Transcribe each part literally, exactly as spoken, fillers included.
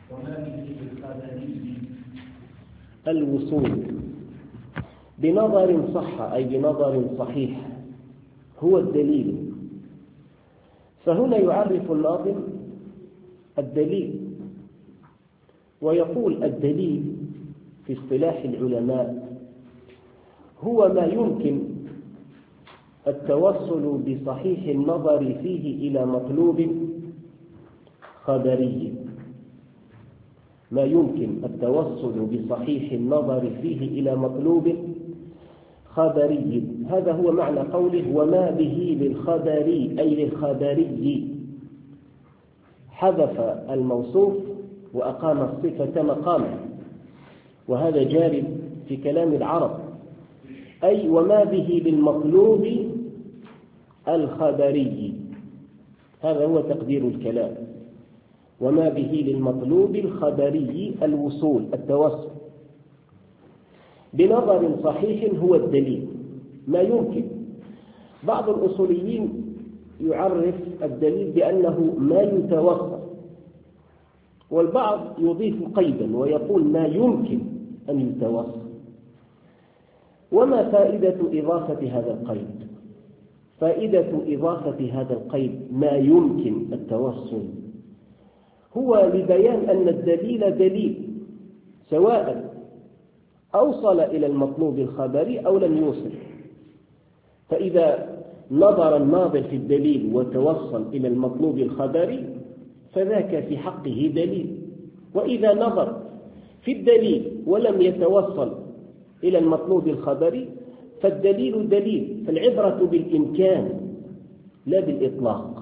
الوصول بنظر صح أي بنظر صحيح هو الدليل. فهنا يعرف الناظم الدليل ويقول الدليل في اصطلاح العلماء هو ما يمكن التوصل بصحيح النظر فيه إلى مطلوب خبري، ما يمكن التوصل بصحيح النظر فيه إلى مطلوب خبري. هذا هو معنى قوله وما به للخبري أي للخبري، حذف الموصوف وأقام الصفة مقامه، وهذا جار في كلام العرب، أي وما به للمطلوب الخبري، هذا هو تقدير الكلام، وما به للمطلوب الخبري الوصول التوصل بنظر صحيح هو الدليل ما يمكن. بعض الأصوليين يعرف الدليل بأنه ما يتوصل، والبعض يضيف قيدا ويقول ما يمكن أن يتوصل. وما فائدة إضافة هذا القيد؟ فائدة إضافة هذا القيد ما يمكن التوصل هو لبيان أن الدليل دليل سواء أوصل إلى المطلوب الخبري أو لم يوصل. فإذا نظر الناظر في الدليل وتوصل إلى المطلوب الخبري فذاك في حقه دليل، وإذا نظر في الدليل ولم يتوصل إلى المطلوب الخبري فالدليل دليل. فالعبرة بالإمكان لا بالإطلاق.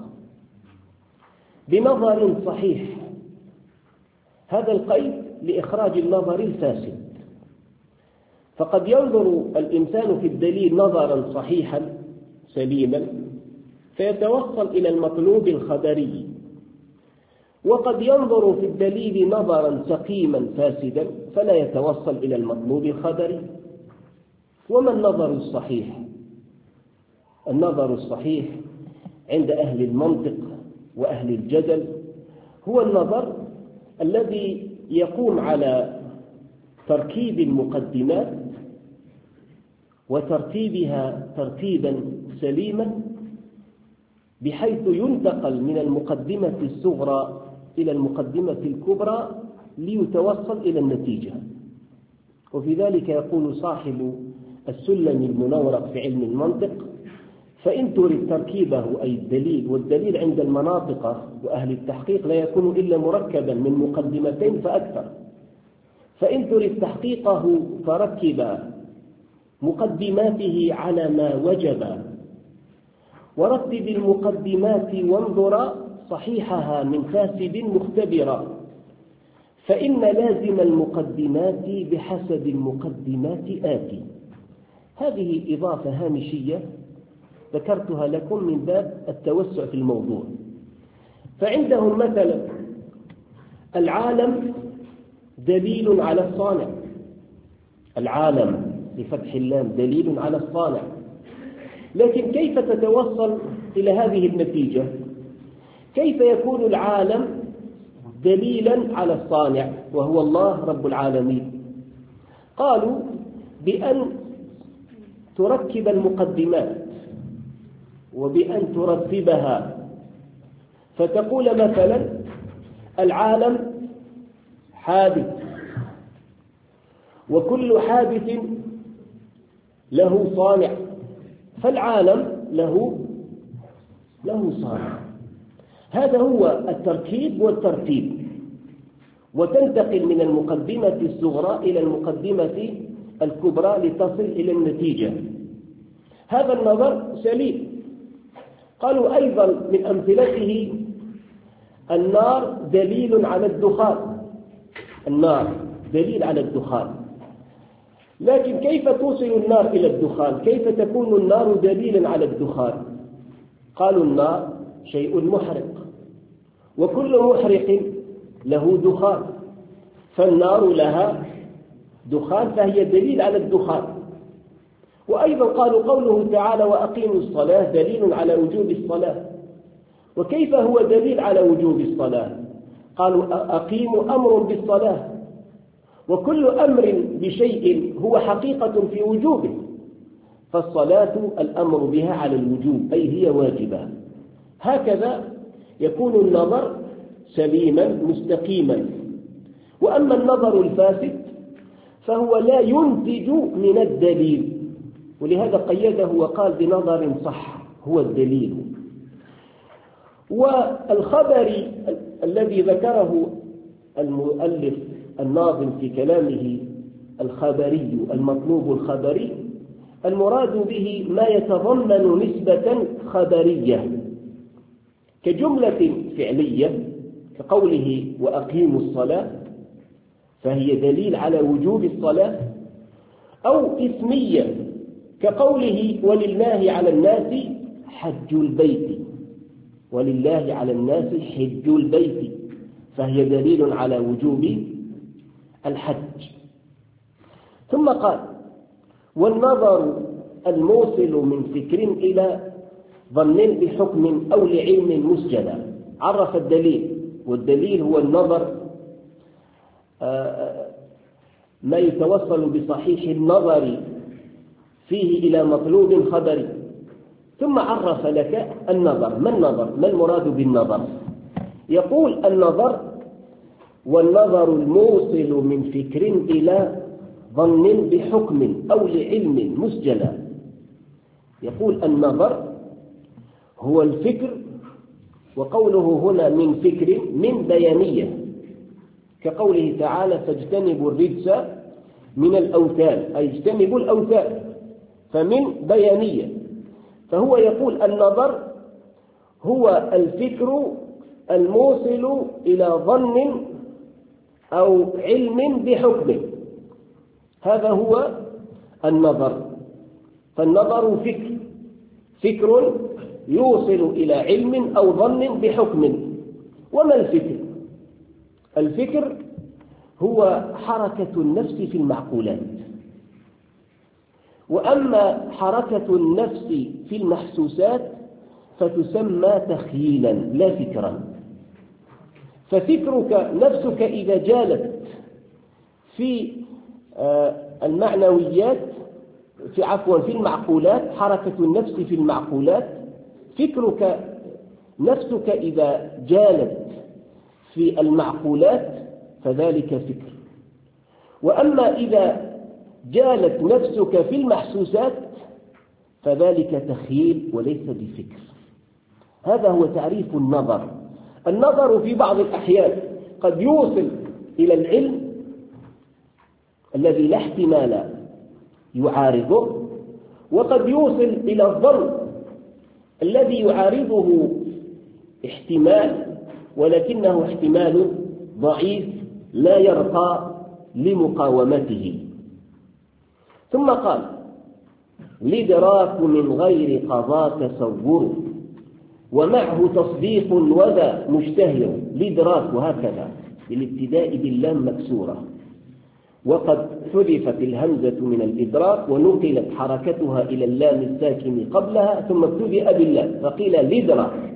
بنظر صحيح هذا القيد لإخراج النظر الفاسد، فقد ينظر الإنسان في الدليل نظرا صحيحا سليما فيتوصل إلى المطلوب الخبري، وقد ينظر في الدليل نظرا سقيما فاسدا فلا يتوصل إلى المطلوب الخبري. وما النظر الصحيح؟ النظر الصحيح عند أهل المنطق وأهل الجدل هو النظر الذي يقوم على تركيب المقدمات وترتيبها ترتيبا سليما بحيث ينتقل من المقدمة الصغرى إلى المقدمة الكبرى ليتوصل إلى النتيجة. وفي ذلك يقول صاحب السلم المنورق في علم المنطق فإن تريد تركيبه أي الدليل، والدليل عند المناطق وأهل التحقيق لا يكون إلا مركبا من مقدمتين فأكثر، فإن تريد تحقيقه فركب مقدماته على ما وجب ورتب المقدمات وانظر صحيحها من فاسد مختبرا، فإن لازم المقدمات بحسب المقدمات آتي. هذه إضافة هامشية ذكرتها لكم من باب التوسع في الموضوع. فعندهم مثلا العالم دليل على الصانع، العالم بفتح اللام دليل على الصانع، لكن كيف تتوصل إلى هذه النتيجة؟ كيف يكون العالم دليلا على الصانع وهو الله رب العالمين؟ قالوا بأن تركب المقدمات وبأن ترتبها، فتقول مثلا العالم حادث وكل حادث له صانع، فالعالم له له صانع. هذا هو التركيب والترتيب، وتنتقل من المقدمة الصغرى إلى المقدمة الكبرى لتصل إلى النتيجة. هذا النظر سليم. قالوا أيضا من أمثلته النار دليل على الدخان، النار دليل على الدخان، لكن كيف توصل النار إلى الدخان؟ كيف تكون النار دليلا على الدخان؟ قالوا النار شيء محرق وكل محرق له دخان، فالنار لها دخان فهي دليل على الدخان. وأيضا قالوا قوله تعالى وأقيموا الصلاة دليل على وجوب الصلاة، وكيف هو دليل على وجوب الصلاة؟ قالوا أقيموا أمر بالصلاة، وكل أمر بشيء هو حقيقة في وجوبه، فالصلاة الأمر بها على الوجوب أي هي واجبة. هكذا يكون النظر سليما مستقيما. وأما النظر الفاسد فهو لا ينتج من الدليل، ولهذا قيده وقال بنظر صح هو الدليل. والخبر الذي ذكره المؤلف الناظم في كلامه الخبري المطلوب الخبري، المراد به ما يتضمن نسبة خبرية كجملة فعلية كقوله وأقيموا الصلاة فهي دليل على وجوب الصلاة، أو اسمية كقوله ولله على الناس حج البيت، ولله على الناس حج البيت فهي دليل على وجوب الحج. ثم قال والنظر الموصل من فكر إلى ظن بحكم أو لعلم مسجلا. عرف الدليل، والدليل هو النظر ما يتوصل بصحيح النظر فيه إلى مطلوب خبري. ثم عرف لك النظر. ما النظر؟ ما المراد بالنظر؟ يقول النظر والنظر الموصل من فكر إلى ظن بحكم أو لعلم مسجلا. يقول النظر هو الفكر، وقوله هنا من فكر من بيانية كقوله تعالى فاجتنبوا الرجس من الأوثان، أي اجتنبوا الأوثان، فمن بيانية. فهو يقول النظر هو الفكر الموصل إلى ظن أو علم بحكم، هذا هو النظر. فالنظر فكر فكر يوصل إلى علم أو ظن بحكم. وما الفكر؟ الفكر هو حركة النفس في المعقولات، وأما حركة النفس في المحسوسات فتسمى تخييلا لا فكرا. ففكرك نفسك إذا جالت في المعنويات في عفوا في المعقولات، حركة النفس في المعقولات، فكرك نفسك إذا جالت في المعقولات فذلك فكر. وأما إذا جالت نفسك في المحسوسات فذلك تخيل وليس بفكر. هذا هو تعريف النظر. النظر في بعض الأحيان قد يوصل إلى العلم الذي لا احتمال يعارضه، وقد يوصل إلى الظن الذي يعارضه احتمال ولكنه احتمال ضعيف لا يرقى لمقاومته. ثم قال الإدراك من غير قضاء تصور ومعه تصديق وذا مشتهر. الإدراك وهكذا بالابتداء باللام مكسورة، وقد حذفت الهمزة من الإدراك ونقلت حركتها إلى اللام الساكن قبلها ثم ابتدأ باللام فقيل الإدراك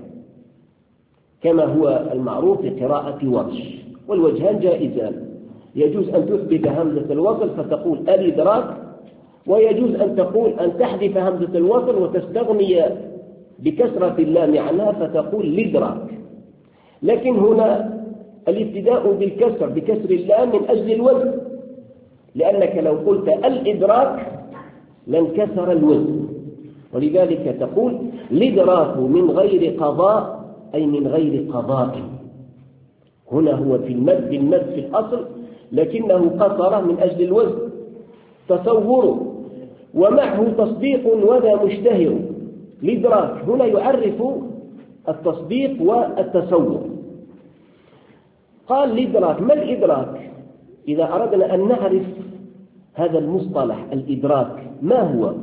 كما هو المعروف في قراءة ورش. والوجهان جائزان، يجوز أن تثبت همزة الوصل فتقول الإدراك، ويجوز أن تقول أن تحذف همزة الوصل وتستغني بكسرة اللام عنها فتقول الإدراك. لكن هنا الابتداء بالكسر بكسر اللام من أجل الوزن، لأنك لو قلت الإدراك لانكسر الوزن، ولذلك تقول الإدراك من غير قضاء أي من غير قضاء. هنا هو في المد بالمد في الأصل لكنه قصر من أجل الوزن. تصور ومعه تصديق وذا مشتهر. الإدراك هنا يعرف التصديق والتصور. قال الإدراك. ما الإدراك؟ إذا أردنا أن نعرف هذا المصطلح الإدراك ما هو؟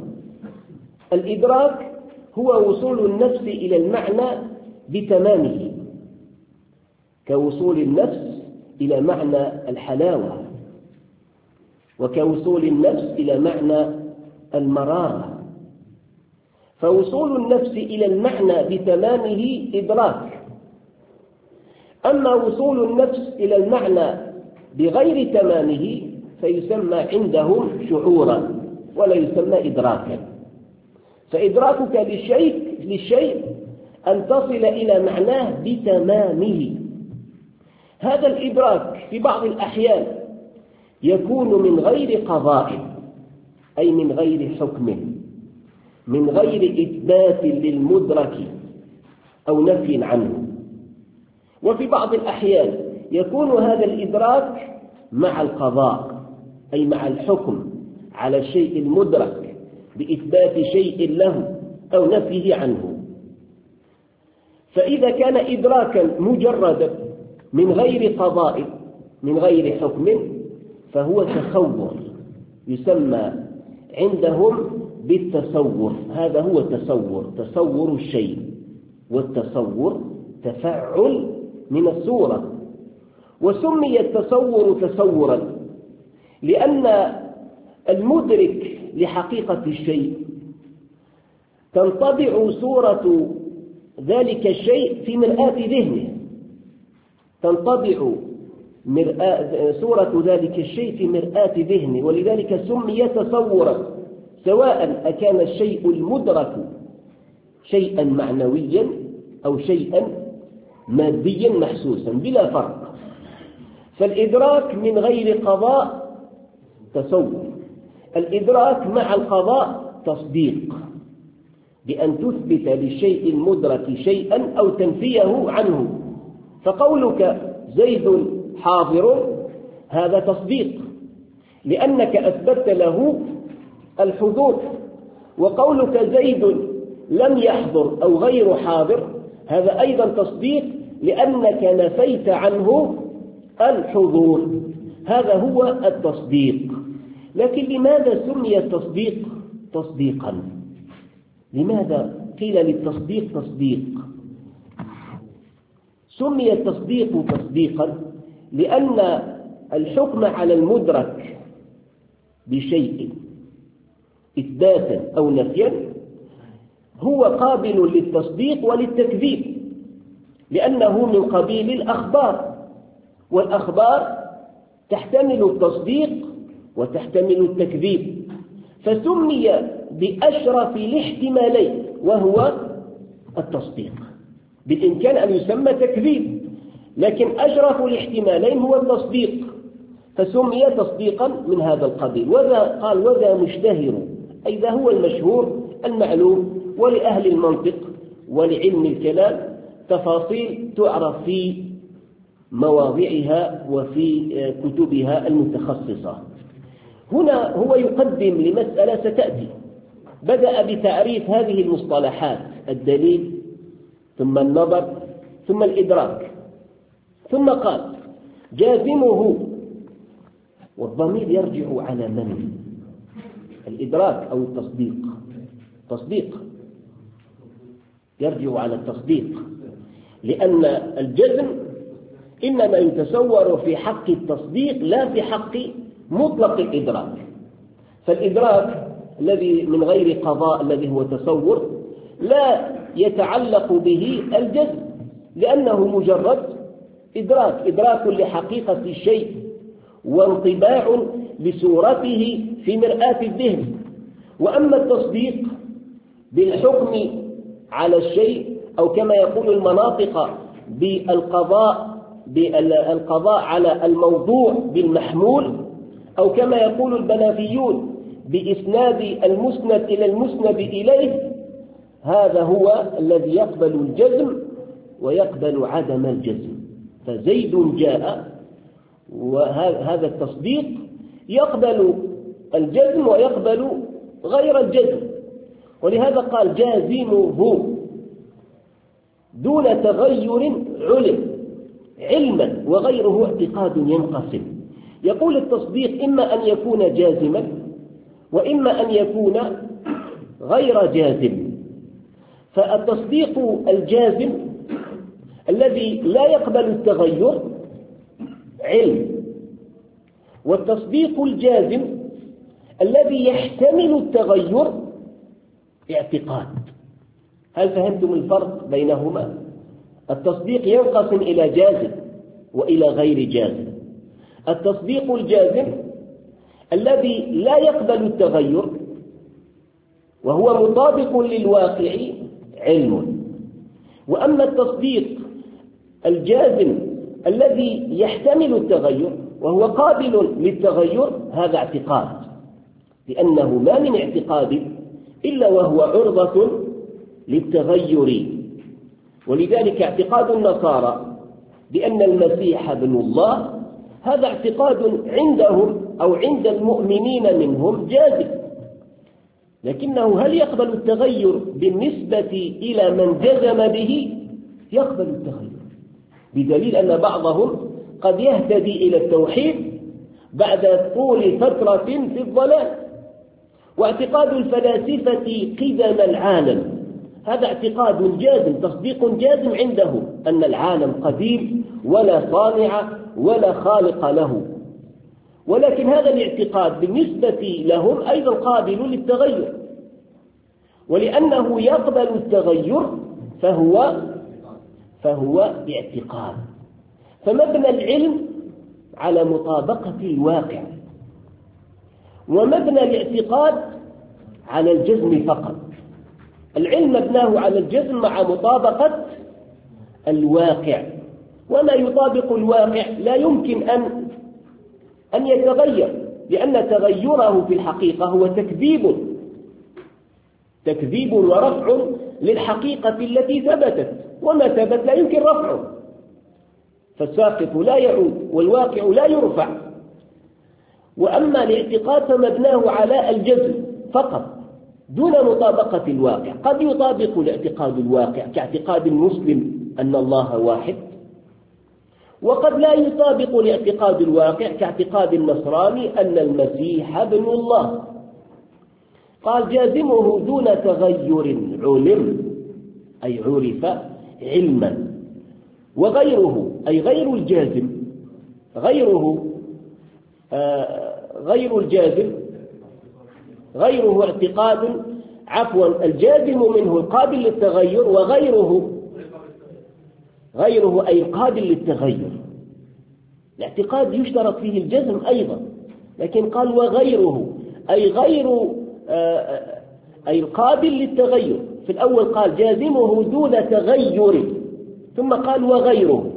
الإدراك هو وصول النفس إلى المعنى بتمامه، كوصول النفس إلى معنى الحلاوة، وكوصول النفس إلى معنى المرارة. فوصول النفس إلى المعنى بتمامه إدراك. أما وصول النفس إلى المعنى بغير تمامه فيسمى عندهم شعورا ولا يسمى إدراكا. فإدراكك للشيء, للشيء أن تصل إلى معناه بتمامه. هذا الإدراك في بعض الأحيان يكون من غير قضاء، أي من غير حكم، من غير إثبات للمدرك أو نفي عنه. وفي بعض الأحيان يكون هذا الإدراك مع القضاء، أي مع الحكم على الشيء المدرك بإثبات شيء له أو نفيه عنه. فإذا كان إدراكا مجردا من غير قضاء من غير حكم فهو تصور، يسمى عندهم بالتصور. هذا هو تصور، تصور الشيء، والتصور تفعل من الصورة. وسمي التصور تصورا لأن المدرك لحقيقة الشيء تنطبع صورة ذلك الشيء في مرآة ذهنه، تنطبع مرآة صورة ذلك الشيء في مرآة ذهنه، ولذلك سمي تصورا، سواء أكان الشيء المدرك شيئا معنويا أو شيئا ماديا محسوسا بلا فرق. فالإدراك من غير قضاء تصور، الإدراك مع القضاء تصديق، بأن تثبت للشيء المدرك شيئا أو تنفيه عنه. فقولك زيد حاضر هذا تصديق لأنك أثبت له الحضور، وقولك زيد لم يحضر أو غير حاضر هذا أيضا تصديق لأنك نفيت عنه الحضور. هذا هو التصديق. لكن لماذا سمي التصديق تصديقا؟ لماذا قيل للتصديق تصديق؟ سمي التصديق تصديقا لأن الحكم على المدرك بشيء إثباتا أو نفيا هو قابل للتصديق وللتكذيب، لأنه من قبيل الأخبار، والأخبار تحتمل التصديق وتحتمل التكذيب. فسمي بأشرف الاحتمالين وهو التصديق. بالإمكان أن يسمى تكذيب، لكن أشرف الاحتمالين هو التصديق، فسمي تصديقا من هذا القبيل. وذا قال وذا مشتهر، أي ذا هو المشهور المعلوم، ولأهل المنطق ولعلم الكلام تفاصيل تعرف في مواضعها وفي كتبها المتخصصة. هنا هو يقدم لمسألة ستأتي، بدأ بتعريف هذه المصطلحات: الدليل، ثم النظر، ثم الإدراك، ثم قال جازمه، والضمير يرجع على من؟ الإدراك أو التصديق؟ تصديق، يرجع على التصديق، لأن الجزم إنما يتصور في حق التصديق لا في حق مطلق الإدراك. فالإدراك الذي من غير قضاء الذي هو تصور لا يتعلق به الجزم، لأنه مجرد إدراك، إدراك لحقيقة الشيء وانطباع لصورته في مرآة الذهن. وأما التصديق بالحكم على الشيء، أو كما يقول المناطق بالقضاء بالقضاء على الموضوع بالمحمول، أو كما يقول البنافيون بإسناد المسند إلى المسند إليه، هذا هو الذي يقبل الجزم ويقبل عدم الجزم. فزيد جاء، وهذا التصديق يقبل الجزم ويقبل غير الجزم، ولهذا قال جازمه دون تغير علم علما، وغيره اعتقاد ينقسم. يقول التصديق إما أن يكون جازما وإما أن يكون غير جازم. فالتصديق الجازم الذي لا يقبل التغير علم، والتصديق الجازم الذي يحتمل التغير اعتقاد. هل فهمتم الفرق بينهما؟ التصديق ينقسم إلى جازم وإلى غير جازم. التصديق الجازم الذي لا يقبل التغير وهو مطابق للواقع علم. وأما التصديق الجازم الذي يحتمل التغير وهو قابل للتغير هذا اعتقاد، لأنه ما من اعتقاد إلا وهو عرضة للتغير. ولذلك اعتقاد النصارى بأن المسيح ابن الله هذا اعتقاد عندهم أو عند المؤمنين منهم جازم، لكنه هل يقبل التغير بالنسبة إلى من جزم به؟ يقبل التغير، بدليل أن بعضهم قد يهتدي إلى التوحيد بعد طول فترة في الضلال. واعتقاد الفلاسفة قدم العالم هذا اعتقاد جازم، تصديق جازم عندهم أن العالم قديم ولا صانع ولا خالق له، ولكن هذا الاعتقاد بالنسبة لهم أيضا قابل للتغير، ولأنه يقبل التغير فهو فهو اعتقاد. فمبنى العلم على مطابقة الواقع، ومبنى الاعتقاد على الجزم فقط. العلم مبناه على الجزم مع مطابقة الواقع، وما يطابق الواقع لا يمكن أن أن يتغير، لأن تغيره في الحقيقة هو تكذيب تكذيب ورفع للحقيقة التي ثبتت، وما ثبت لا يمكن رفعه، فالساقط لا يعود والواقع لا يرفع. وأما الاعتقاد فمبناه على الجزم فقط دون مطابقة الواقع. قد يطابق الاعتقاد الواقع كاعتقاد المسلم أن الله واحد، وقد لا يطابق الاعتقاد الواقع كاعتقاد النصراني أن المسيح ابن الله. قال جازمه دون تغير علم أي عرف علما، وغيره أي غير الجازم غيره آه غير الجازم غيره اعتقاد عفوا الجازم منه قابل للتغير، وغيره غيره أي قابل للتغير. الاعتقاد يشترط فيه الجزم أيضا، لكن قال وغيره أي غير آه أي قابل للتغير. في الأول قال جازمه دون تغير، ثم قال وغيره،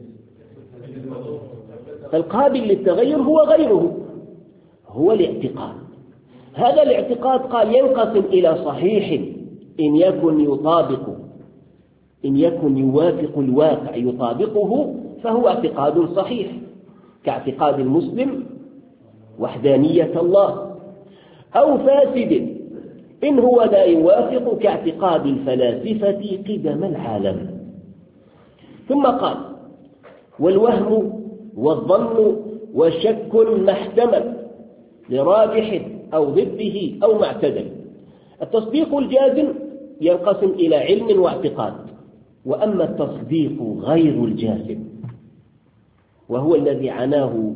فالقابل للتغير هو غيره، هو الاعتقاد. هذا الاعتقاد قال ينقسم إلى صحيح إن يكن يطابق إن يكن يوافق الواقع يطابقه فهو اعتقاد صحيح، كاعتقاد المسلم وحدانية الله، أو فاسد إن هو لا يوافق كاعتقاد الفلاسفة قدم العالم. ثم قال والوهم والظن وشك ما احتمل لراجح أو ضده أو معتدل. التصديق الجازم ينقسم إلى علم واعتقاد، وأما التصديق غير الجازم وهو الذي عناه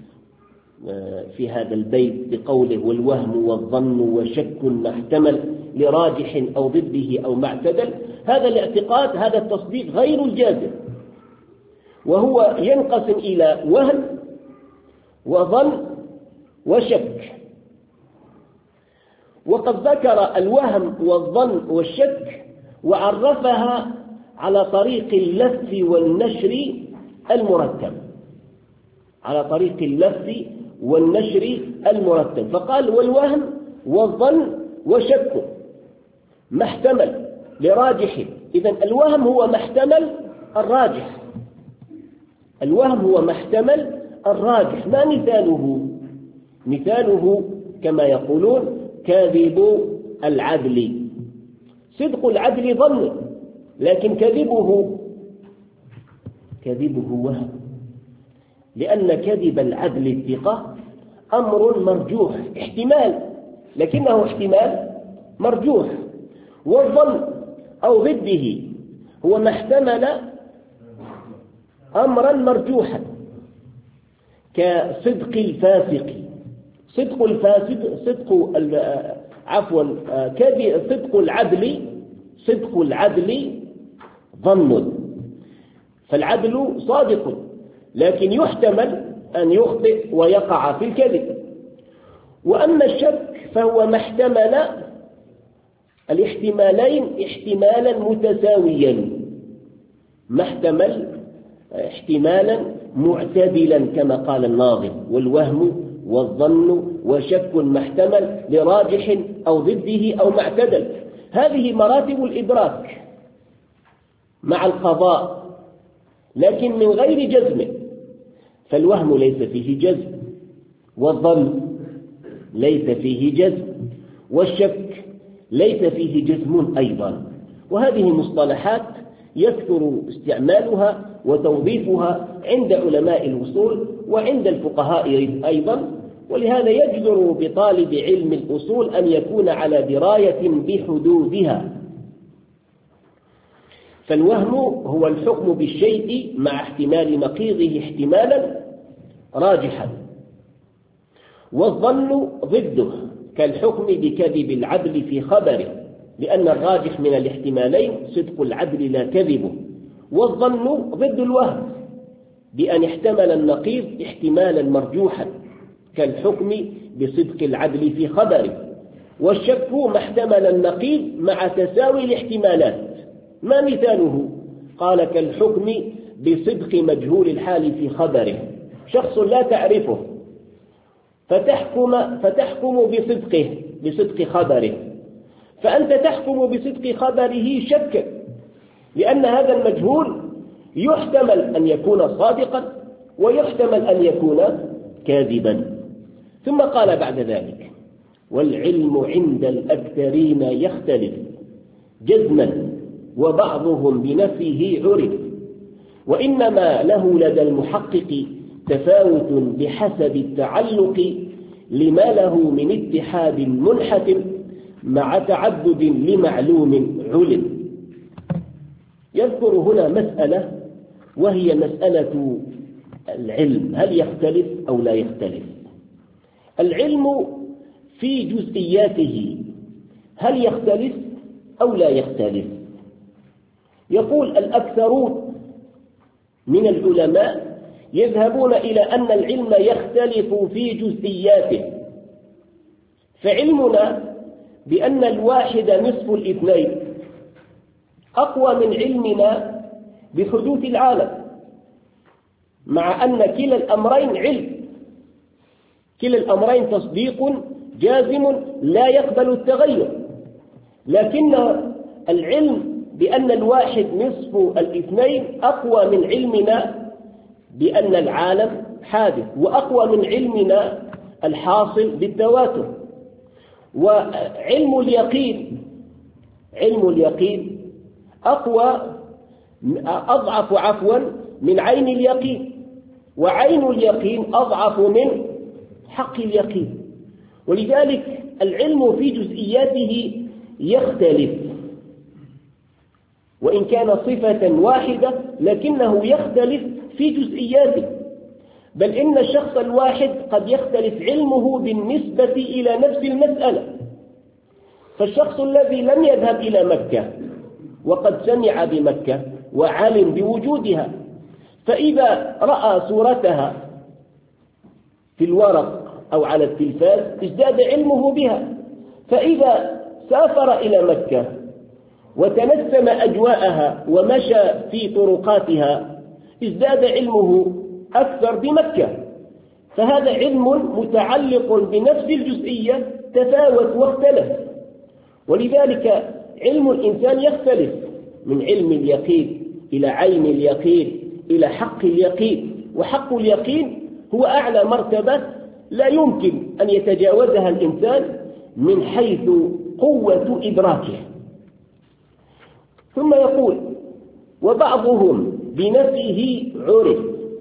في هذا البيت بقوله والوهم والظن وشك ما احتمل لراجح أو ضده أو معتدل، هذا الاعتقاد هذا التصديق غير الجازم، وهو ينقسم إلى وهم وظن وشك. وقد ذكر الوهم والظن والشك وعرفها على طريق اللف والنشر المرتب على طريق اللف والنشر المرتب فقال والوهم والظن وشك ما احتمل لراجح. إذن الوهم هو ما احتمل الراجح الوهم هو ما احتمل الراجح. ما مثاله؟ مثاله كما يقولون كاذب العدل. صدق العدل ظن، لكن كذبه كذبه وهم، لأن كذب العدل الثقة أمر مرجوح، احتمال لكنه احتمال مرجوح. والظن أو ضده هو ما احتمل أمرا مرجوحا كصدق الفاسق. صدق الفاسد صدق عفوا كذب صدق العدل صدق العدل ظن، فالعدل صادق، لكن يحتمل أن يخطئ ويقع في الكذب. وأما الشك فهو ما احتمل الاحتمالين احتمالا متساويا، ما احتمل احتمالا معتدلا كما قال الناظم، والوهم والظن وشك ما احتمل لراجح أو ضده أو ما اعتدل. هذه مراتب الإدراك مع القضاء، لكن من غير جزم. فالوهم ليس فيه جزم، والظن ليس فيه جزم، والشك ليس فيه جزم أيضا. وهذه مصطلحات يكثر استعمالها وتوظيفها عند علماء الأصول وعند الفقهاء أيضا، ولهذا يجدر بطالب علم الأصول أن يكون على دراية بحدودها. فالوهم هو الحكم بالشيء مع احتمال نقيضه احتمالا راجحا، والظن ضده كالحكم بكذب العدل في خبره، لأن الراجح من الاحتمالين صدق العدل لا كذبه. والظن ضد الوهم بأن احتمل النقيض احتمالا مرجوحا كالحكم بصدق العدل في خبره. والشك ما احتمل النقيض مع تساوي الاحتمالات. ما مثاله؟ قال كالحكم بصدق مجهول الحال في خبره، شخص لا تعرفه فتحكم, فتحكم بصدقه بصدق خبره، فأنت تحكم بصدق خبره شكا، لأن هذا المجهول يحتمل أن يكون صادقا ويحتمل أن يكون كاذبا. ثم قال بعد ذلك: والعلم عند الأكثرين يختلف جزما وبعضهم بنفيه عرف، وإنما له لدى المحقق تفاوت بحسب التعلق لما له من اتحاد منحتم مع تعدد لمعلوم علم. يذكر هنا مسألة وهي مسألة العلم، هل يختلف أو لا يختلف؟ العلم في جزئياته هل يختلف أو لا يختلف؟ يقول الأكثرون من العلماء يذهبون إلى أن العلم يختلف في جزئياته، فعلمنا بأن الواحد نصف الاثنين أقوى من علمنا بحدوث العالم، مع أن كلا الأمرين علم، كلا الأمرين تصديق جازم لا يقبل التغير. لكن العلم بأن الواحد نصف الاثنين أقوى من علمنا بأن العالم حادث، وأقوى من علمنا الحاصل بالتواتر. وعلم اليقين علم اليقين أقوى أضعف عفوا من عين اليقين، وعين اليقين أضعف من حق اليقين. ولذلك العلم في جزئياته يختلف، وإن كان صفة واحدة لكنه يختلف في جزئياته. بل إن الشخص الواحد قد يختلف علمه بالنسبة إلى نفس المسألة. فالشخص الذي لم يذهب إلى مكة وقد سمع بمكة وعلم بوجودها، فإذا رأى صورتها في الورق أو على التلفاز ازداد علمه بها. فإذا سافر إلى مكة وتنسم أجواءها ومشى في طرقاتها ازداد علمه أكثر بمكة. فهذا علم متعلق بنفس الجزئية تفاوت واختلف. ولذلك علم الإنسان يختلف من علم اليقين إلى عين اليقين إلى حق اليقين. وحق اليقين هو أعلى مرتبة لا يمكن أن يتجاوزها الإنسان من حيث قوة إدراكه. ثم يقول: وبعضهم بنفيه عرف،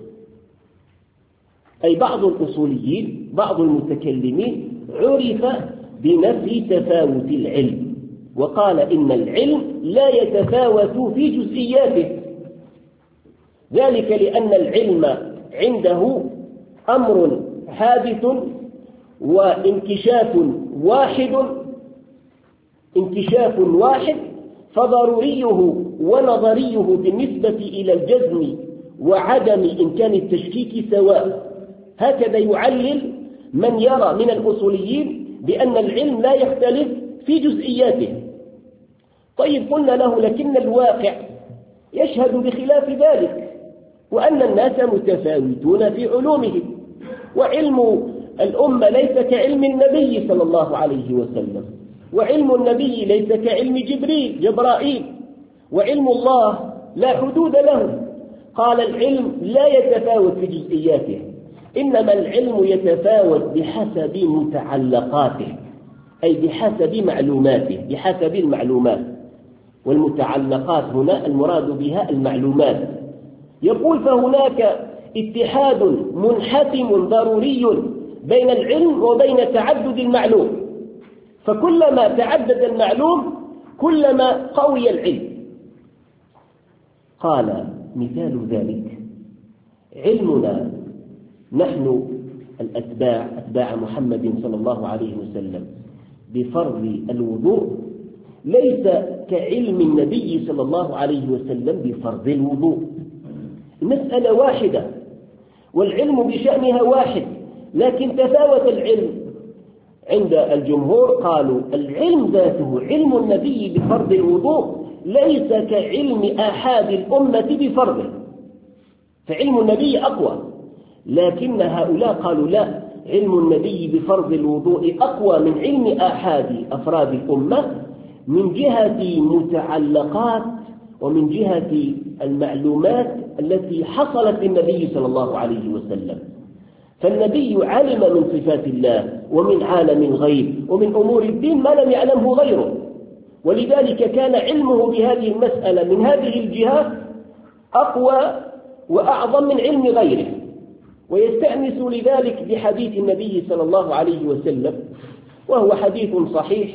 أي بعض الأصوليين بعض المتكلمين عرف بنفي تفاوت العلم، وقال إن العلم لا يتفاوت في جزئياته، ذلك لأن العلم عنده أمر حادث وانكشاف واحد انكشاف واحد فضروريه ونظريه بالنسبة إلى الجزم وعدم إمكان التشكيك سواء. هكذا يعلل من يرى من الأصوليين بأن العلم لا يختلف في جزئياته. طيب قلنا له لكن الواقع يشهد بخلاف ذلك، وأن الناس متفاوتون في علومهم، وعلم الأمة ليس كعلم النبي صلى الله عليه وسلم، وعلم النبي ليس كعلم جبريل جبرائيل، وعلم الله لا حدود له. قال العلم لا يتفاوت في جزئياته، إنما العلم يتفاوت بحسب متعلقاته، أي بحسب معلوماته، بحسب المعلومات. والمتعلقات هنا المراد بها المعلومات. يقول فهناك اتحاد منحتم ضروري بين العلم وبين تعدد المعلوم، فكلما تعدد المعلوم كلما قوي العلم. قال مثال ذلك علمنا نحن الأتباع أتباع محمد صلى الله عليه وسلم بفرض الوضوء ليس كعلم النبي صلى الله عليه وسلم بفرض الوضوء. المسألة واحدة والعلم بشأنها واحد، لكن تفاوت العلم. عند الجمهور قالوا العلم ذاته علم النبي بفرض الوضوء ليس كعلم آحاد الأمة بفرضه، فعلم النبي أقوى. لكن هؤلاء قالوا لا، علم النبي بفرض الوضوء أقوى من علم آحاد أفراد الأمة من جهة متعلقات ومن جهة المعلومات التي حصلت للنبي صلى الله عليه وسلم. فالنبي علم من صفات الله ومن عالم الغيب ومن أمور الدين ما لم يعلمه غيره، ولذلك كان علمه بهذه المسألة من هذه الجهات أقوى وأعظم من علم غيره. ويستأنس لذلك بحديث النبي صلى الله عليه وسلم، وهو حديث صحيح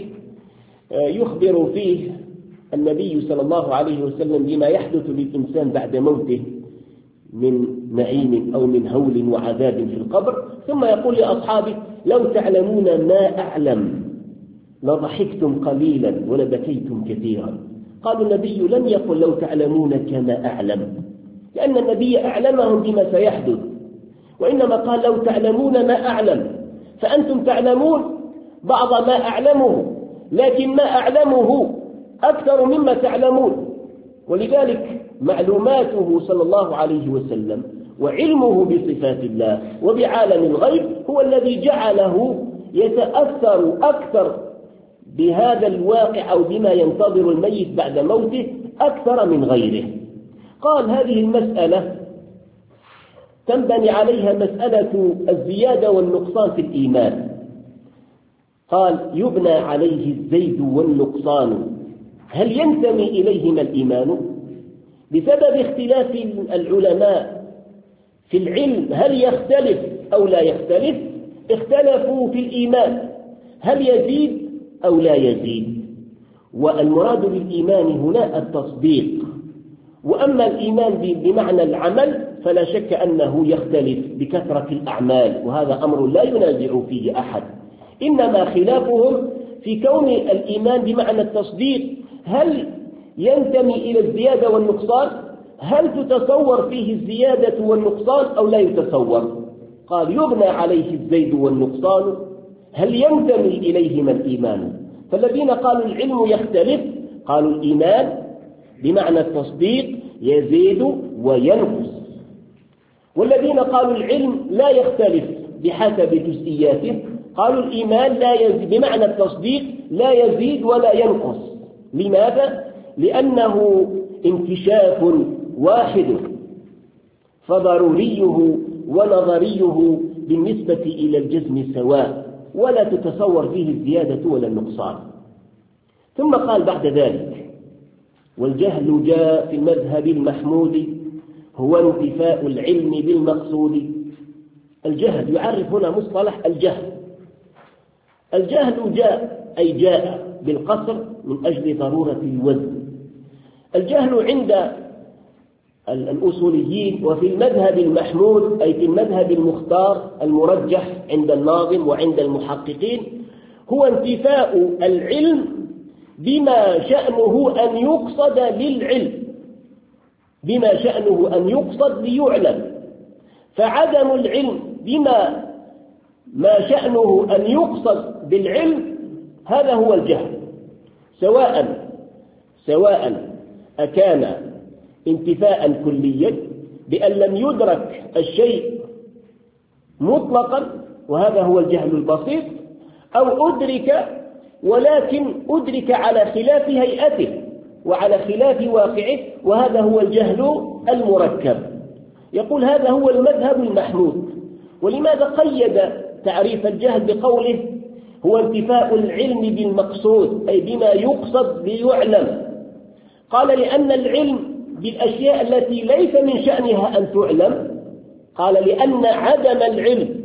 يخبر فيه النبي صلى الله عليه وسلم بما يحدث للإنسان بعد موته من نعيم أو من هول وعذاب في القبر، ثم يقول لأصحابه لو تعلمون ما أعلم لضحكتم قليلا ولبكيتم كثيرا. قالوا النبي لم يقل لو تعلمون كما أعلم، لأن النبي أعلمهم بما سيحدث، وإنما قال لو تعلمون ما أعلم، فأنتم تعلمون بعض ما أعلمه، لكن ما أعلمه أكثر مما تعلمون. ولذلك معلوماته صلى الله عليه وسلم وعلمه بصفات الله وبعالم الغيب هو الذي جعله يتأثر أكثر بهذا الواقع أو بما ينتظر الميت بعد موته أكثر من غيره. قال هذه المسألة تنبني عليها مسألة الزيادة والنقصان في الإيمان. قال يبنى عليه الزيد والنقصان، هل ينتمي إليهما الإيمان؟ بسبب اختلاف العلماء في العلم هل يختلف أو لا يختلف، اختلفوا في الإيمان هل يزيد أو لا يزيد. والمراد بالإيمان هنا التصديق، وأما الإيمان بمعنى العمل فلا شك أنه يختلف بكثرة الأعمال، وهذا أمر لا ينازع فيه أحد، إنما خلافهم في كون الإيمان بمعنى التصديق هل ينتمي إلى الزيادة والنقصان، هل تتصور فيه الزيادة والنقصان أو لا يتصور. قال يبنى عليه الزيد والنقصان، هل ينتمي إليهما الإيمان. فالذين قالوا العلم يختلف قالوا الإيمان بمعنى التصديق يزيد وينقص، والذين قالوا العلم لا يختلف بحسب جزئياته قالوا الإيمان لا يزيد بمعنى التصديق لا يزيد ولا ينقص. لماذا؟ لأنه انكشاف واحد، فضروريه ونظريه بالنسبة إلى الجزم سواء، ولا تتصور فيه الزيادة ولا النقصان. ثم قال بعد ذلك والجهل جاء في المذهب المحمود هو انتفاء العلم بالمقصود. الجهل يعرف هنا مصطلح الجهل. الجهل جاء أي جاء بالقصر من أجل ضرورة الوزن. الجهل عند الأصوليين وفي المذهب المحمود أي في المذهب المختار المرجح عند الناظم وعند المحققين هو انتفاء العلم بما شأنه أن يقصد للعلم، بما شأنه أن يقصد ليعلم. فعدم العلم بما ما شأنه أن يقصد بالعلم هذا هو الجهل، سواء سواء أكان انتفاء كليا بأن لم يدرك الشيء مطلقا وهذا هو الجهل البسيط، أو أدرك ولكن أدرك على خلاف هيئته وعلى خلاف واقعه وهذا هو الجهل المركب. يقول هذا هو المذهب المحمود. ولماذا قيد تعريف الجهل بقوله هو انتفاء العلم بالمقصود أي بما يقصد ليعلم؟ قال لأن العلم بالأشياء التي ليس من شأنها أن تعلم، قال لأن عدم العلم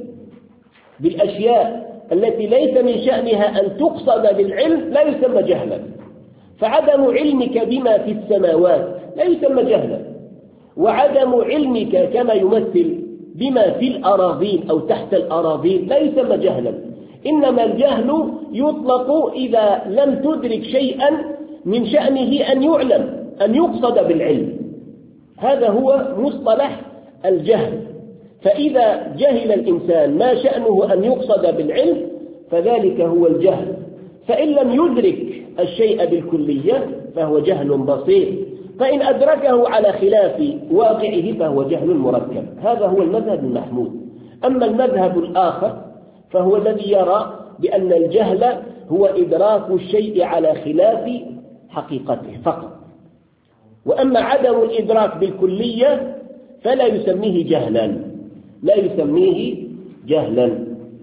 بالأشياء التي ليس من شأنها أن تقصد بالعلم لا يسمى جهلا. فعدم علمك بما في السماوات لا يسمى جهلا، وعدم علمك كما يمثل بما في الأراضين أو تحت الأراضين لا يسمى جهلا. إنما الجهل يطلق إذا لم تدرك شيئا من شأنه أن يعلم أن يقصد بالعلم، هذا هو مصطلح الجهل. فإذا جهل الإنسان ما شأنه أن يقصد بالعلم فذلك هو الجهل. فإن لم يدرك الشيء بالكلية فهو جهل بسيط، فإن أدركه على خلاف واقعه فهو جهل مركب. هذا هو المذهب المحمود. أما المذهب الآخر فهو الذي يرى بأن الجهل هو إدراك الشيء على خلاف حقيقته فقط، وأما عدم الإدراك بالكلية فلا يسميه جهلا، لا يسميه جهلا.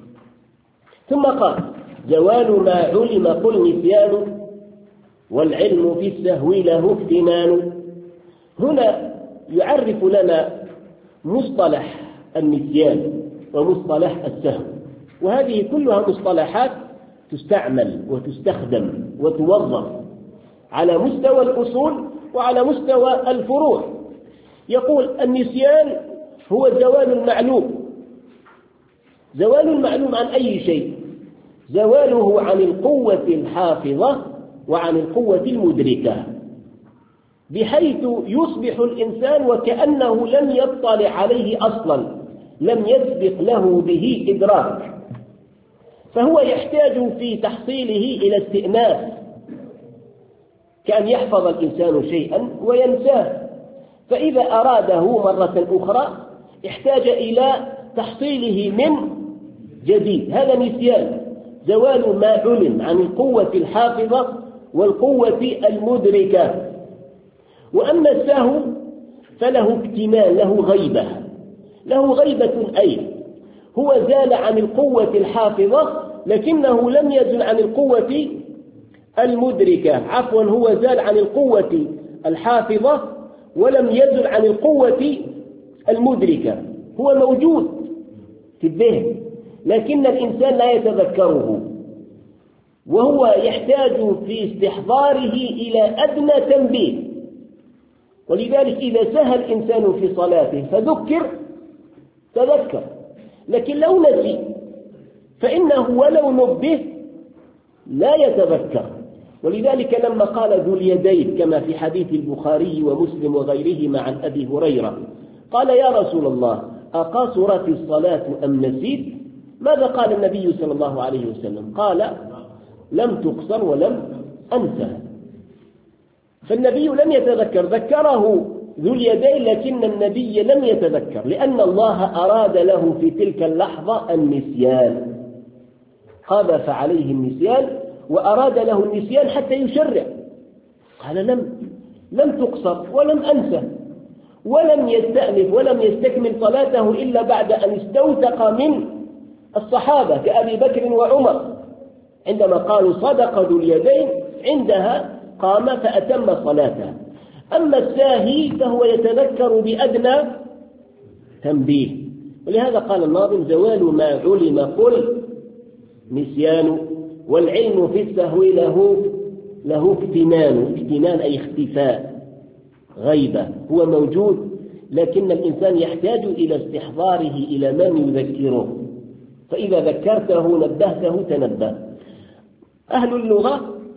ثم قال زوال ما علم قل نسيان والعلم في السهو له اكتمان. هنا يعرف لنا مصطلح النسيان ومصطلح السهو، وهذه كلها مصطلحات تستعمل وتستخدم وتوظف على مستوى الأصول وعلى مستوى الفروع. يقول النسيان هو زوال المعلوم، زوال المعلوم عن أي شيء؟ زواله عن القوة الحافظة وعن القوة المدركة، بحيث يصبح الإنسان وكأنه لم يطلع عليه أصلا، لم يسبق له به إدراك، فهو يحتاج في تحصيله إلى استئناس، كأن يحفظ الإنسان شيئا وينساه، فإذا أراده مرة أخرى احتاج إلى تحصيله من جديد. هذا نسيان، زوال ما علم عن القوة الحافظة والقوة المدركة. وأما السهو فله اكتمال، له غيبة، له غيبة أي هو زال عن القوة الحافظة لكنه لم يزل عن القوة المدركة، عفوا هو زال عن القوة الحافظة ولم يزل عن القوة المدركة، هو موجود في الذهن لكن الإنسان لا يتذكره، وهو يحتاج في استحضاره إلى أدنى تنبيه. ولذلك إذا سهى الإنسان في صلاته فذكر تذكر، لكن لو نسي فإنه ولو نبه لا يتذكر. ولذلك لما قال ذو اليدين كما في حديث البخاري ومسلم وغيرهما عن أبي هريرة قال يا رسول الله أقصرت الصلاة أم نسيت؟ ماذا قال النبي صلى الله عليه وسلم؟ قال لم تقصر ولم أنسى. فالنبي لم يتذكر، ذكره ذو اليدين لكن النبي لم يتذكر، لأن الله أراد له في تلك اللحظة النسيان، قذف عليه النسيان وأراد له النسيان حتى يشرع. قال لم لم تقصر ولم أنسى، ولم يستأنف ولم يستكمل صلاته إلا بعد أن استوثق من الصحابة كأبي بكر وعمر عندما قالوا صدق ذو اليدين، عندها قام فأتم صلاته. أما الساهي فهو يتذكر بأدنى تنبيه. ولهذا قال الناظم زوال ما علم قل نسيان والعلم في السهو له له اكتمان. اكتمان أي اختفاء، غيبة، هو موجود لكن الإنسان يحتاج إلى استحضاره إلى من يذكره، فإذا ذكرته نبهته تنبه. أهل اللغة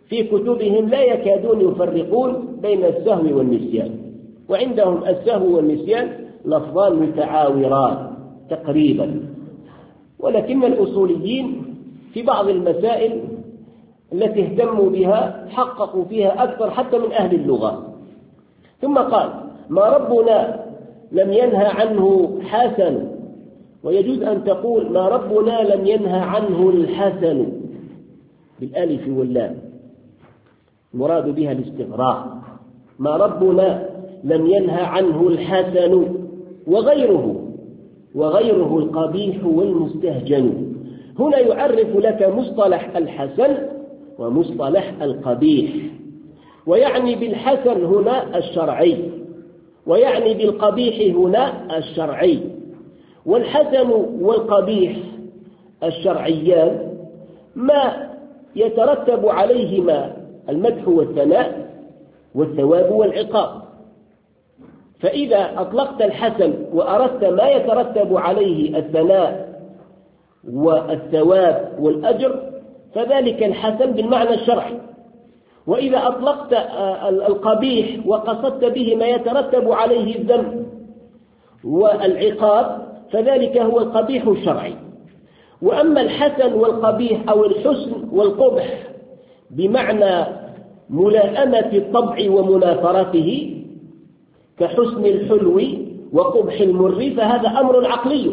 في كتبهم لا يكادون يفرقون بين السهو والنسيان، وعندهم السهو والنسيان لفظان متعاوران تقريبا. ولكن الأصوليين في بعض المسائل التي اهتموا بها حققوا فيها أكثر حتى من أهل اللغة. ثم قال: ما ربنا لم ينهى عنه حسن، ويجوز أن تقول ما ربنا لم ينهى عنه الحسن بالألف واللام، المراد بها الاستغراق. ما ربنا لم ينهى عنه الحسن وغيره وغيره القبيح والمستهجن. هنا يعرف لك مصطلح الحسن ومصطلح القبيح، ويعني بالحسن هنا الشرعي، ويعني بالقبيح هنا الشرعي. والحسن والقبيح الشرعيان ما يترتب عليهما المدح والثناء والثواب والعقاب. فإذا أطلقت الحسن وأردت ما يترتب عليه الثناء والثواب والأجر فذلك الحسن بالمعنى الشرعي. وإذا أطلقت القبيح وقصدت به ما يترتب عليه الذم والعقاب فذلك هو القبيح الشرعي. وأما الحسن والقبيح أو الحسن والقبح بمعنى ملائمة الطبع ومنافرته كحسن الحلو وقبح المر فهذا أمر عقلي.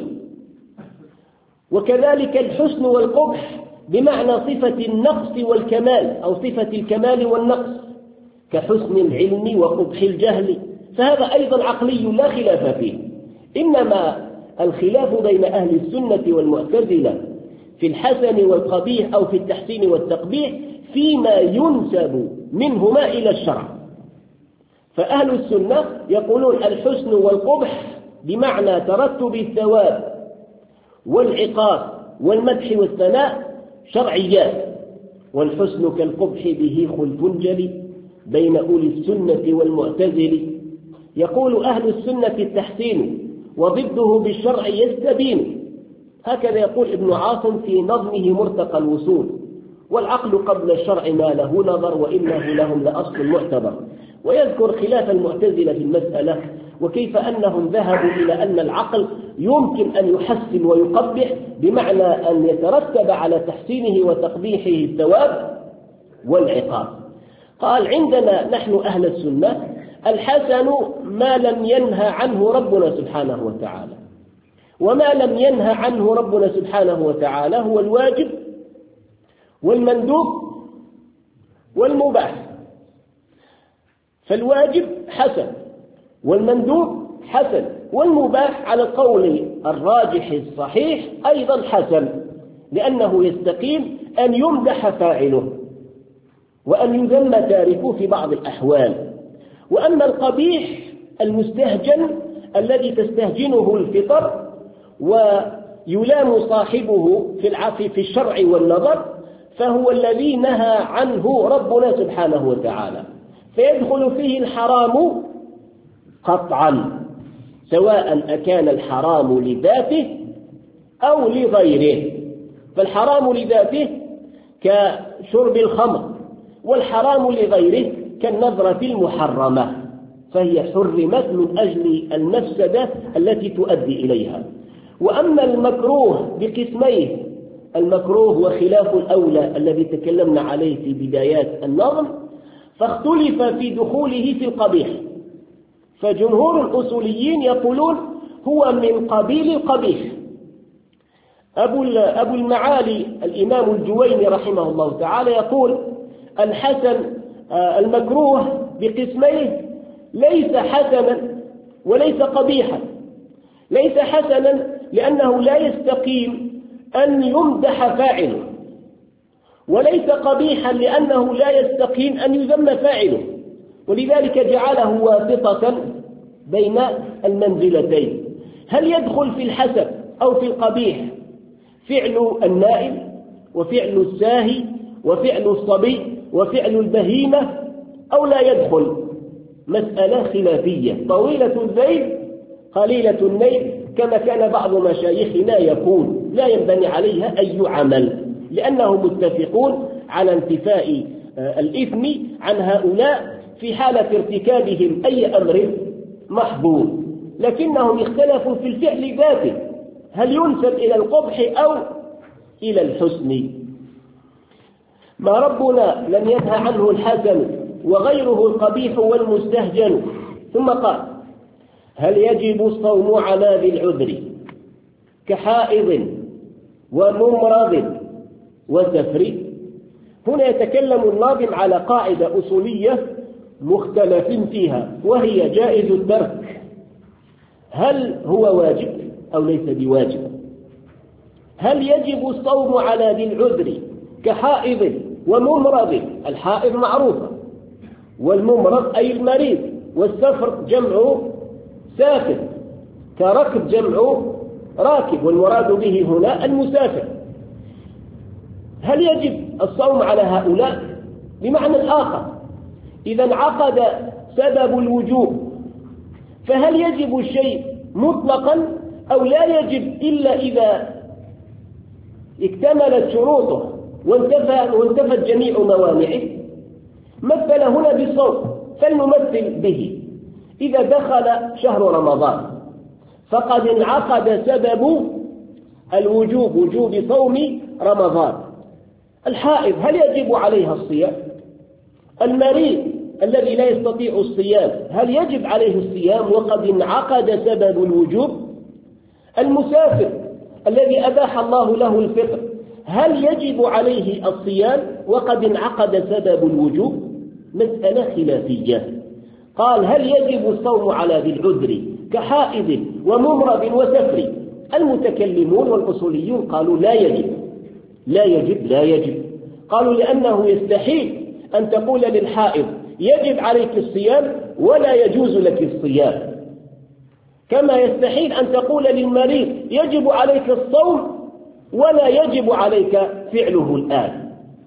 وكذلك الحسن والقبح بمعنى صفة النقص والكمال أو صفة الكمال والنقص كحسن العلم وقبح الجهل، فهذا أيضا عقلي لا خلاف فيه. إنما الخلاف بين أهل السنة والمعتزلة في الحسن والقبيح أو في التحسين والتقبيح فيما ينسب منهما إلى الشرع. فأهل السنة يقولون الحسن والقبح بمعنى ترتب الثواب والعقاب والمدح والثناء شرعيات، والحسن كالقبح به خلف جلي بين أولي السنة والمعتزل. يقول أهل السنة التحسين وضده بالشرع يستبين، هكذا يقول ابن عاصم في نظمه مرتقى الوصول. والعقل قبل الشرع ما له نظر وإنه لهم لأصل معتبر. ويذكر خلاف المعتزلة في المسألة وكيف أنهم ذهبوا إلى أن العقل يمكن أن يحسن ويقبح بمعنى أن يترتب على تحسينه وتقبيحه الثواب والعقاب. قال عندنا نحن أهل السنة الحسن ما لم ينهى عنه ربنا سبحانه وتعالى، وما لم ينهى عنه ربنا سبحانه وتعالى هو الواجب والمندوب والمباح. فالواجب حسن والمندوب حسن والمباح على القول الراجح الصحيح أيضا حسن، لأنه يستقيم أن يمدح فاعله وأن يذم تاركه في بعض الأحوال. وأما القبيح المستهجن الذي تستهجنه الفطر ويلام صاحبه في العفو في الشرع والنظر فهو الذي نهى عنه ربنا سبحانه وتعالى، فيدخل فيه الحرام قطعا سواء أكان الحرام لذاته أو لغيره. فالحرام لذاته كشرب الخمر، والحرام لغيره كالنظرة المحرمة، فهي حرمت من أجل المفسدة التي تؤدي إليها. وأما المكروه بقسميه، المكروه وخلاف الأولى الذي تكلمنا عليه في بدايات النظم، فاختلف في دخوله في القبيح. فجمهور الأصوليين يقولون هو من قبيل القبيح. أبو أبو المعالي الإمام الجويني رحمه الله تعالى يقول الحسن المكروه بقسميه ليس حسنا وليس قبيحا. ليس حسنا لأنه لا يستقيم أن يمدح فاعله، وليس قبيحا لأنه لا يستقيم أن يذم فاعله، ولذلك جعله واسطة بين المنزلتين. هل يدخل في الحسن أو في القبيح فعل النائم وفعل الساهي وفعل الصبي وفعل البهيمة أو لا يدخل؟ مسألة خلافية طويلة الذيل قليلة النيل، كما كان بعض مشايخنا يقول لا ينبني عليها أي عمل، لأنهم متفقون على انتفاء الإثم عن هؤلاء في حالة ارتكابهم أي أمر محظور، لكنهم اختلفوا في الفعل ذاته، هل ينسب إلى القبح أو إلى الحسن. ما ربنا لم ينهى عنه الحسن وغيره القبيح والمستهجن. ثم قال: هل يجب الصوم على ذي العذر كحائض وممرض وسفر؟ هنا يتكلم الناظم على قاعدة أصولية مختلف فيها، وهي جائز الترك، هل هو واجب أو ليس بواجب؟ هل يجب الصوم على ذي العذر كحائض وممرض؟ الحائض معروفة، والممرض أي المريض، والسفر جمع سافر، كركب جمع راكب، والمراد به هنا المسافر. هل يجب الصوم على هؤلاء؟ بمعنى آخر، إذا انعقد سبب الوجوب فهل يجب الشيء مطلقا أو لا يجب إلا إذا اكتملت شروطه وانتفى وانتفت جميع موانعه؟ مثل هنا بالصوم، فلنمثل به. إذا دخل شهر رمضان فقد انعقد سبب الوجوب، وجوب صوم رمضان. الحائض هل يجب عليها الصيام؟ المريض الذي لا يستطيع الصيام هل يجب عليه الصيام وقد انعقد سبب الوجوب؟ المسافر الذي أباح الله له الفطر هل يجب عليه الصيام وقد انعقد سبب الوجوب؟ مسألة خلافية. قال: هل يجب الصوم على ذي العذر كحائض وممرض وسفر؟ المتكلمون والأصوليون قالوا لا يجب لا يجب لا يجب قالوا لأنه يستحيل أن تقول للحائض يجب عليك الصيام ولا يجوز لك الصيام، كما يستحيل أن تقول للمريض يجب عليك الصوم ولا يجب عليك فعله الآن.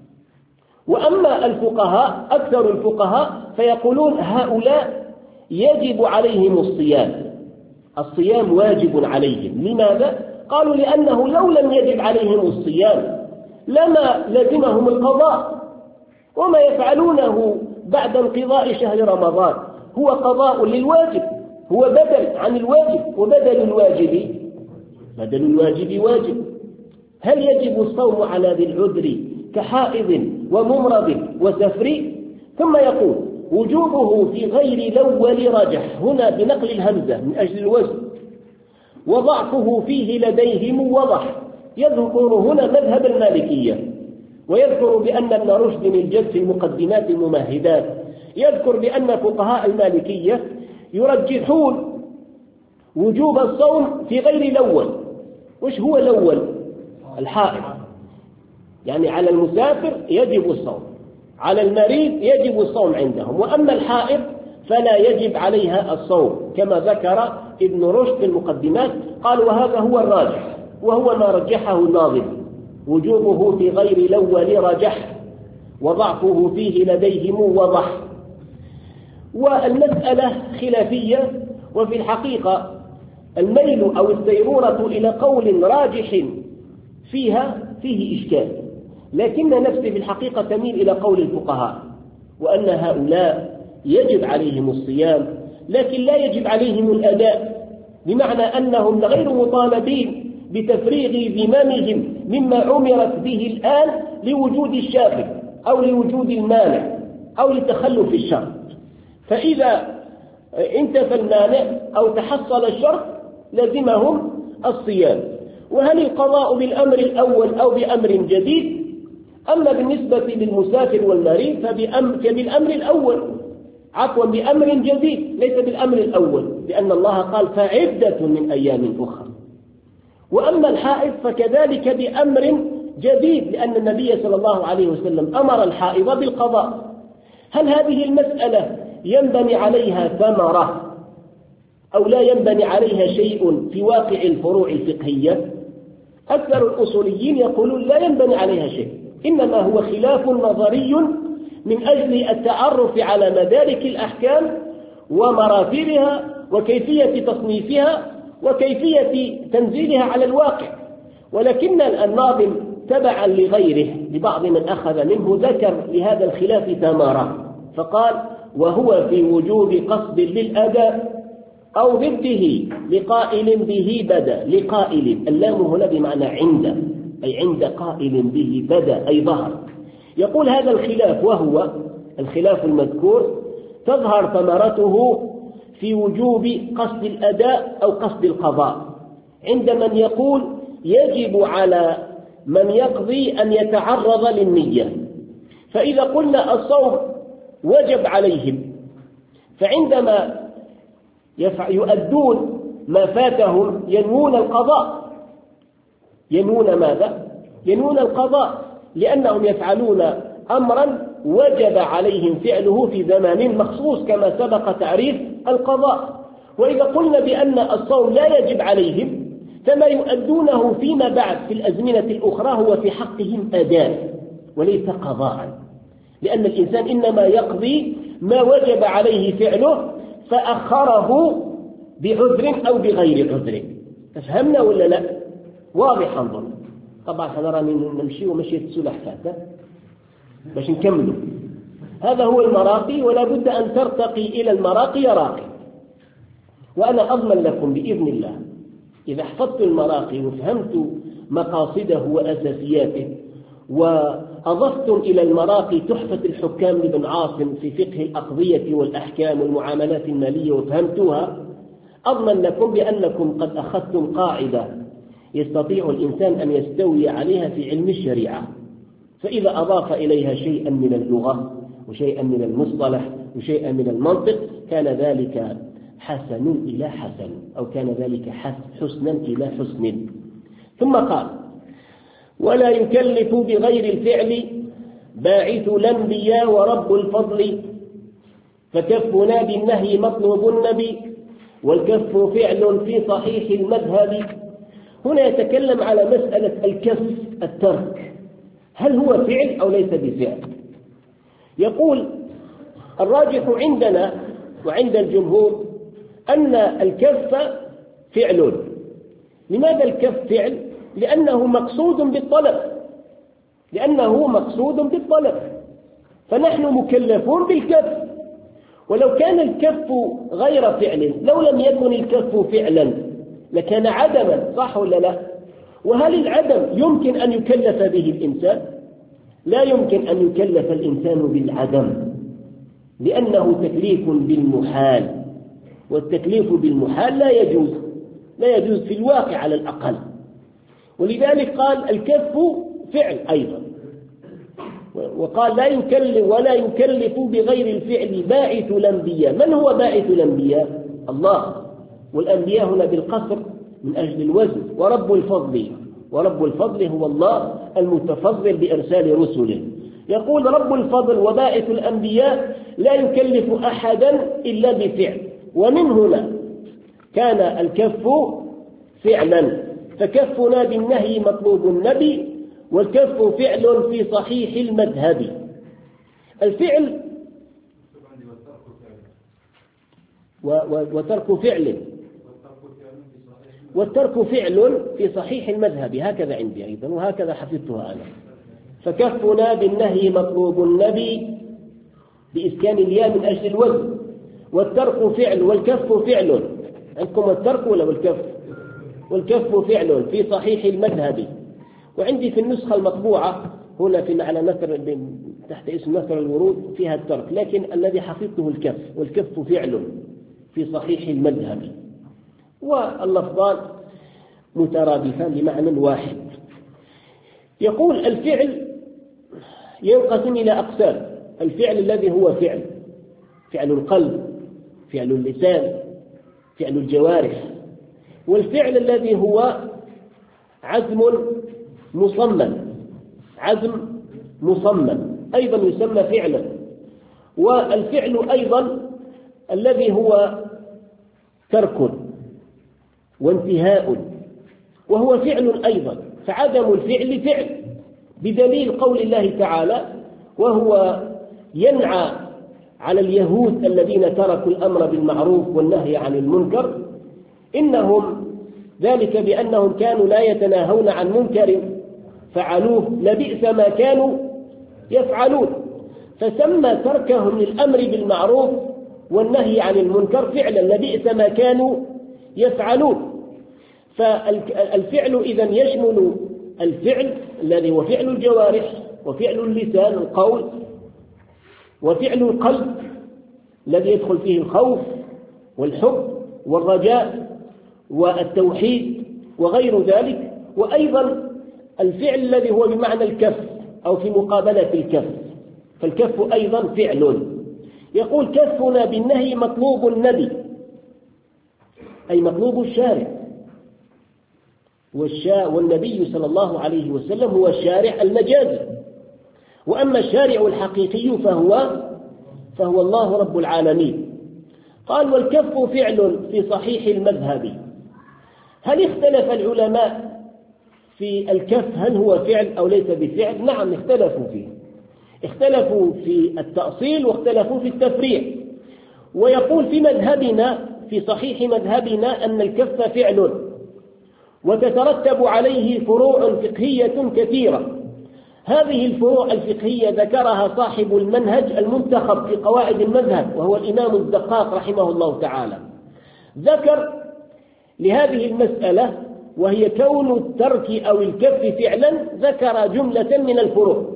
وأما الفقهاء أكثر الفقهاء فيقولون هؤلاء يجب عليهم الصيام، الصيام واجب عليهم. لماذا؟ قالوا لأنه لو لم يجب عليهم الصيام لما لزمهم القضاء، وما يفعلونه بعد انقضاء شهر رمضان هو قضاء للواجب، هو بدل عن الواجب، وبدل الواجب بدل الواجب واجب. هل يجب الصوم على ذي العذر كحائض وممرض وسفر؟ ثم يقول: وجوبه في غير الأول رجح، هنا بنقل الهمزة من أجل الوزن، وضعفه فيه لديهم وضح. يذكر هنا مذهب المالكية، ويذكر بأن ابن رشد الجد في المقدمات الممهدات يذكر بأن فقهاء المالكية يرجحون وجوب الصوم في غير الأول. وش هو الأول؟ الحائض، يعني على المسافر يجب الصوم، على المريض يجب الصوم عندهم، وأما الحائض فلا يجب عليها الصوم، كما ذكر ابن رشد في المقدمات. قال: وهذا هو الراجح، وهو ما رجحه الناظم، وجوبه في غير الأول رجح، وضعفه فيه لديهم وضح. والمسألة خلافية، وفي الحقيقة الميل أو السيرورة إلى قول راجح فيها فيه إشكال، لكن نفسي في الحقيقة تميل إلى قول الفقهاء، وأن هؤلاء يجب عليهم الصيام لكن لا يجب عليهم الأداء، بمعنى أنهم غير مطالبين بتفريغ ذممهم مما أمرت به الآن لوجود الشافع أو لوجود المانع أو لتخلف الشرط. فإذا انتفى المانع أو تحصل الشرط لزمهم الصيام. وهل القضاء بالأمر الأول أو بأمر جديد؟ أما بالنسبة للمسافر والمريض فبالأمر الأول، عفوا بأمر جديد ليس بالأمر الأول، لأن الله قال: فعدة من أيام أخرى. وأما الحائض فكذلك بأمر جديد، لأن النبي صلى الله عليه وسلم أمر الحائض بالقضاء. هل هذه المسألة ينبني عليها ثمرة أو لا ينبني عليها شيء في واقع الفروع الفقهية؟ أكثر الأصوليين يقولون لا ينبني عليها شيء، إنما هو خلاف نظري من أجل التعرف على مدارك الأحكام ومراتبها وكيفية تصنيفها وكيفية تنزيلها على الواقع. ولكن الناظم تبعا لغيره لبعض من أخذ منه ذكر لهذا الخلاف ثمرة فقال: وهو في وجوب قصد للأداء أو ضده لقائل به بدا. لقائل، اللام هنا بمعنى عند، أي عند قائل به بدا أي ظهر. يقول هذا الخلاف وهو الخلاف المذكور تظهر ثمرته في وجوب قصد الأداء أو قصد القضاء، عند من يقول يجب على من يقضي أن يتعرض للنية. فإذا قلنا الصوم وجب عليهم، فعندما يؤدون ما فاتهم ينوون القضاء. ينوون ماذا؟ ينوون القضاء، لأنهم يفعلون أمرا وجب عليهم فعله في زمان مخصوص كما سبق تعريف القضاء. وإذا قلنا بأن الصوم لا يجب عليهم، فما يؤدونه فيما بعد في الأزمنة الأخرى هو في حقهم أداء وليس قضاء، لأن الإنسان إنما يقضي ما وجب عليه فعله فأخره بعذر أو بغير عذر. تفهمنا ولا لا؟ واضح أنظر. طبعا حنرى نمشي ومشيت سلح فاتة باش نكملوا. هذا هو المراقي، ولا بد أن ترتقي إلى المراقي راقي. وأنا أضمن لكم بإذن الله إذا حفظت المراقي وفهمت مقاصده وأساسياته، وأضفتم إلى المراقي تحفة الحكام لابن عاصم في فقه الأقضية والأحكام والمعاملات المالية وفهمتوها، أضمن لكم بأنكم قد أخذتم قاعدة يستطيع الإنسان أن يستوي عليها في علم الشريعة. فإذا أضاف إليها شيئا من اللغة وشيئا من المصطلح وشيئا من المنطق كان ذلك حسن إلى حسن، أو كان ذلك حسنا إلى حسن. ثم قال: ولا يكلف بغير الفعل باعث الأنبياء ورب الفضل، فكفنا بالنهي مطلوب النبي، والكف فعل في صحيح المذهب. هنا يتكلم على مسألة الكف، الترك، هل هو فعل أو ليس بفعل؟ يقول: الراجح عندنا وعند الجمهور أن الكف فعل. لماذا الكف فعل؟ لأنه مقصود بالطلب، لأنه مقصود بالطلب، فنحن مكلفون بالكف. ولو كان الكف غير فعل، لو لم يكن الكف فعلا لكان عدما، صح ولا لا؟ وهل العدم يمكن أن يكلف به الإنسان؟ لا يمكن أن يكلف الإنسان بالعدم، لأنه تكليف بالمحال، والتكليف بالمحال لا يجوز، لا يجوز في الواقع على الأقل. ولذلك قال الكف فعل أيضا، وقال لا يكلف ولا يكلف بغير الفعل باعث الأنبياء. من هو باعث الأنبياء؟ الله، والأنبياء هنا بالقصر من أجل الوزن. ورب الفضل، ورب الفضل هو الله المتفضل بإرسال رسله. يقول رب الفضل وباعث الأنبياء لا يكلف أحدا إلا بفعل. ومن هنا كان الكف فعلا، فكفنا بالنهي مطلوب النبي، والكف فعل في صحيح المذهب. الفعل وترك فعل، والترك فعل في صحيح المذهب، هكذا عندي أيضا وهكذا حفظتها أنا. فكفنا بالنهي مطلوب النبي بإسكان الياء من أجل الوزن، والترك فعل والكف فعل. عندكم الترك ولا والكف؟ والكف فعل في صحيح المذهب. وعندي في النسخة المطبوعة هنا في على نثر تحت اسم نثر الورود فيها الترك، لكن الذي حفظته الكف، والكف فعل في صحيح المذهب، واللفظان مترادفان بمعنى واحد. يقول الفعل ينقسم إلى أقسام: الفعل الذي هو فعل فعل القلب، فعل اللسان، فعل الجوارح، والفعل الذي هو عزم مصمم، عزم مصمم أيضا يسمى فعلا. والفعل أيضا الذي هو ترك وانتهاء، وهو فعل أيضا، فعدم الفعل فعل، بدليل قول الله تعالى: وهو ينعى على اليهود الذين تركوا الأمر بالمعروف والنهي عن المنكر، إنهم ذلك بأنهم كانوا لا يتناهون عن منكر فعلوه لبئس ما كانوا يفعلون، فسمى تركهم للأمر بالمعروف والنهي عن المنكر فعلا لبئس ما كانوا يفعلون. فالفعل إذن يشمل الفعل الذي هو فعل الجوارح وفعل اللسان القول، وفعل القلب الذي يدخل فيه الخوف والحب والرجاء والتوحيد وغير ذلك، وأيضا الفعل الذي هو بمعنى الكف أو في مقابلة الكف، فالكف أيضا فعل. يقول كفنا بالنهي مطلوب النبي، أي مطلوب الشارع، والنبي صلى الله عليه وسلم هو الشارع المجازي، وأما الشارع الحقيقي فهو فهو الله رب العالمين. قال والكف فعل في صحيح المذهب. هل اختلف العلماء في الكف هل هو فعل أو ليس بفعل؟ نعم اختلفوا فيه، اختلفوا في التأصيل واختلفوا في التفريع. ويقول في مذهبنا في صحيح مذهبنا أن الكف فعل، وتترتب عليه فروع فقهية كثيرة. هذه الفروع الفقهية ذكرها صاحب المنهج المنتخب في قواعد المذهب وهو الإمام الدقاق رحمه الله تعالى. ذكر لهذه المسألة وهي كون الترك أو الكف فعلا، ذكر جملة من الفروع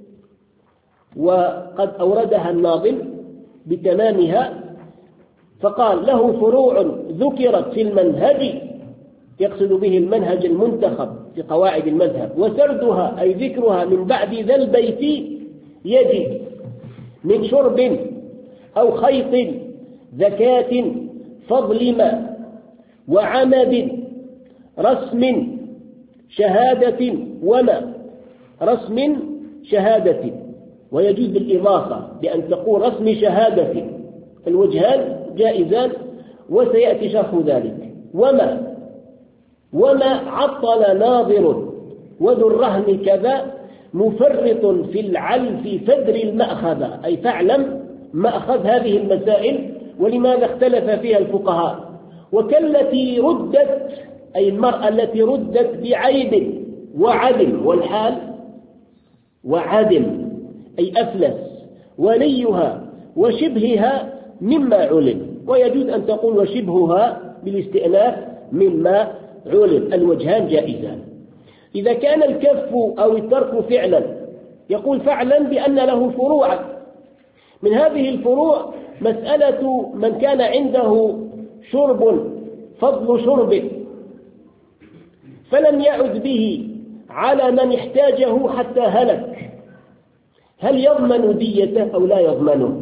وقد أوردها الناظم بتمامها، فقال له فروع ذكرت في المنهج، يقصد به المنهج المنتخب في قواعد المذهب، وسردها أي ذكرها من بعد ذا البيت يجي من شرب أو خيط زكاة فضل ما وعمد رسم شهادة وما رسم شهادة، ويجوز بالإضافة بأن تقول رسم شهادة، الوجهان جائزان وسيأتي شرح ذلك. وما وما عطل ناظر وذو الرهن كذا مفرط في العلف فدر المأخذ، أي فاعلم مأخذ هذه المسائل ولماذا اختلف فيها الفقهاء. وكالتي ردت أي المرأة التي ردت بعيب وعدم، والحال وعدم أي أفلس، وليها وشبهها مما علم، ويجوز أن تقول وشبهها بالاستئناف مما علم، الوجهان جائزان. إذا كان الكف أو الترك فعلا، يقول فعلا بأن له فروعا، من هذه الفروع مسألة من كان عنده شرب فضل شرب فلم يعد به على من احتاجه حتى هلك، هل يضمن ديته أو لا يضمنه؟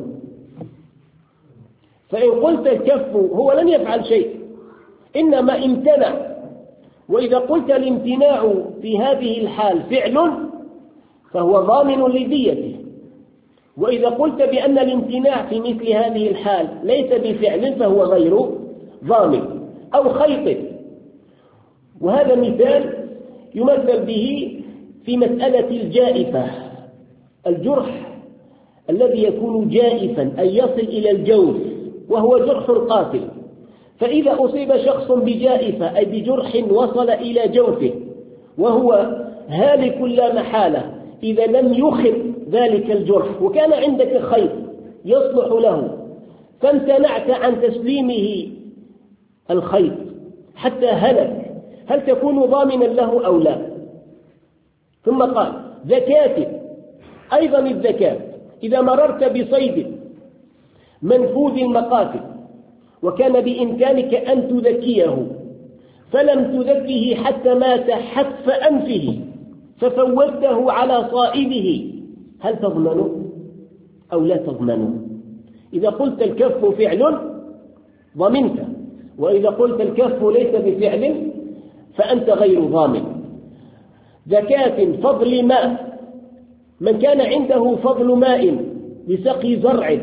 فإن قلت الكف هو لم يفعل شيء إنما امتنع، وإذا قلت الامتناع في هذه الحال فعل فهو ضامن لديته، وإذا قلت بأن الامتناع في مثل هذه الحال ليس بفعل فهو غير ضامن. أو خيط، وهذا مثال يمثل به في مسألة الجائفة، الجرح الذي يكون جائفا أي يصل إلى الجوف وهو جرح قاتل، فإذا أصيب شخص بجائفة أي بجرح وصل إلى جوفه وهو هالك لا محالة، إذا لم يخف ذلك الجرح وكان عندك خيط يصلح له فامتنعت عن تسليمه الخيط حتى هلك، هل تكون ضامنا له أو لا؟ ثم قال زكاة، أيضا الزكاة إذا مررت بصيد منفوذ المقاتل وكان بإمكانك أن تذكيه فلم تذكيه حتى مات حتف أنفه ففوته على صائده، هل تضمنه أو لا تضمنه؟ إذا قلت الكف فعل ضمنت، وإذا قلت الكف ليس بفعل فأنت غير ضامن. زكاة فضل ماء، من كان عنده فضل ماء لسقي زرع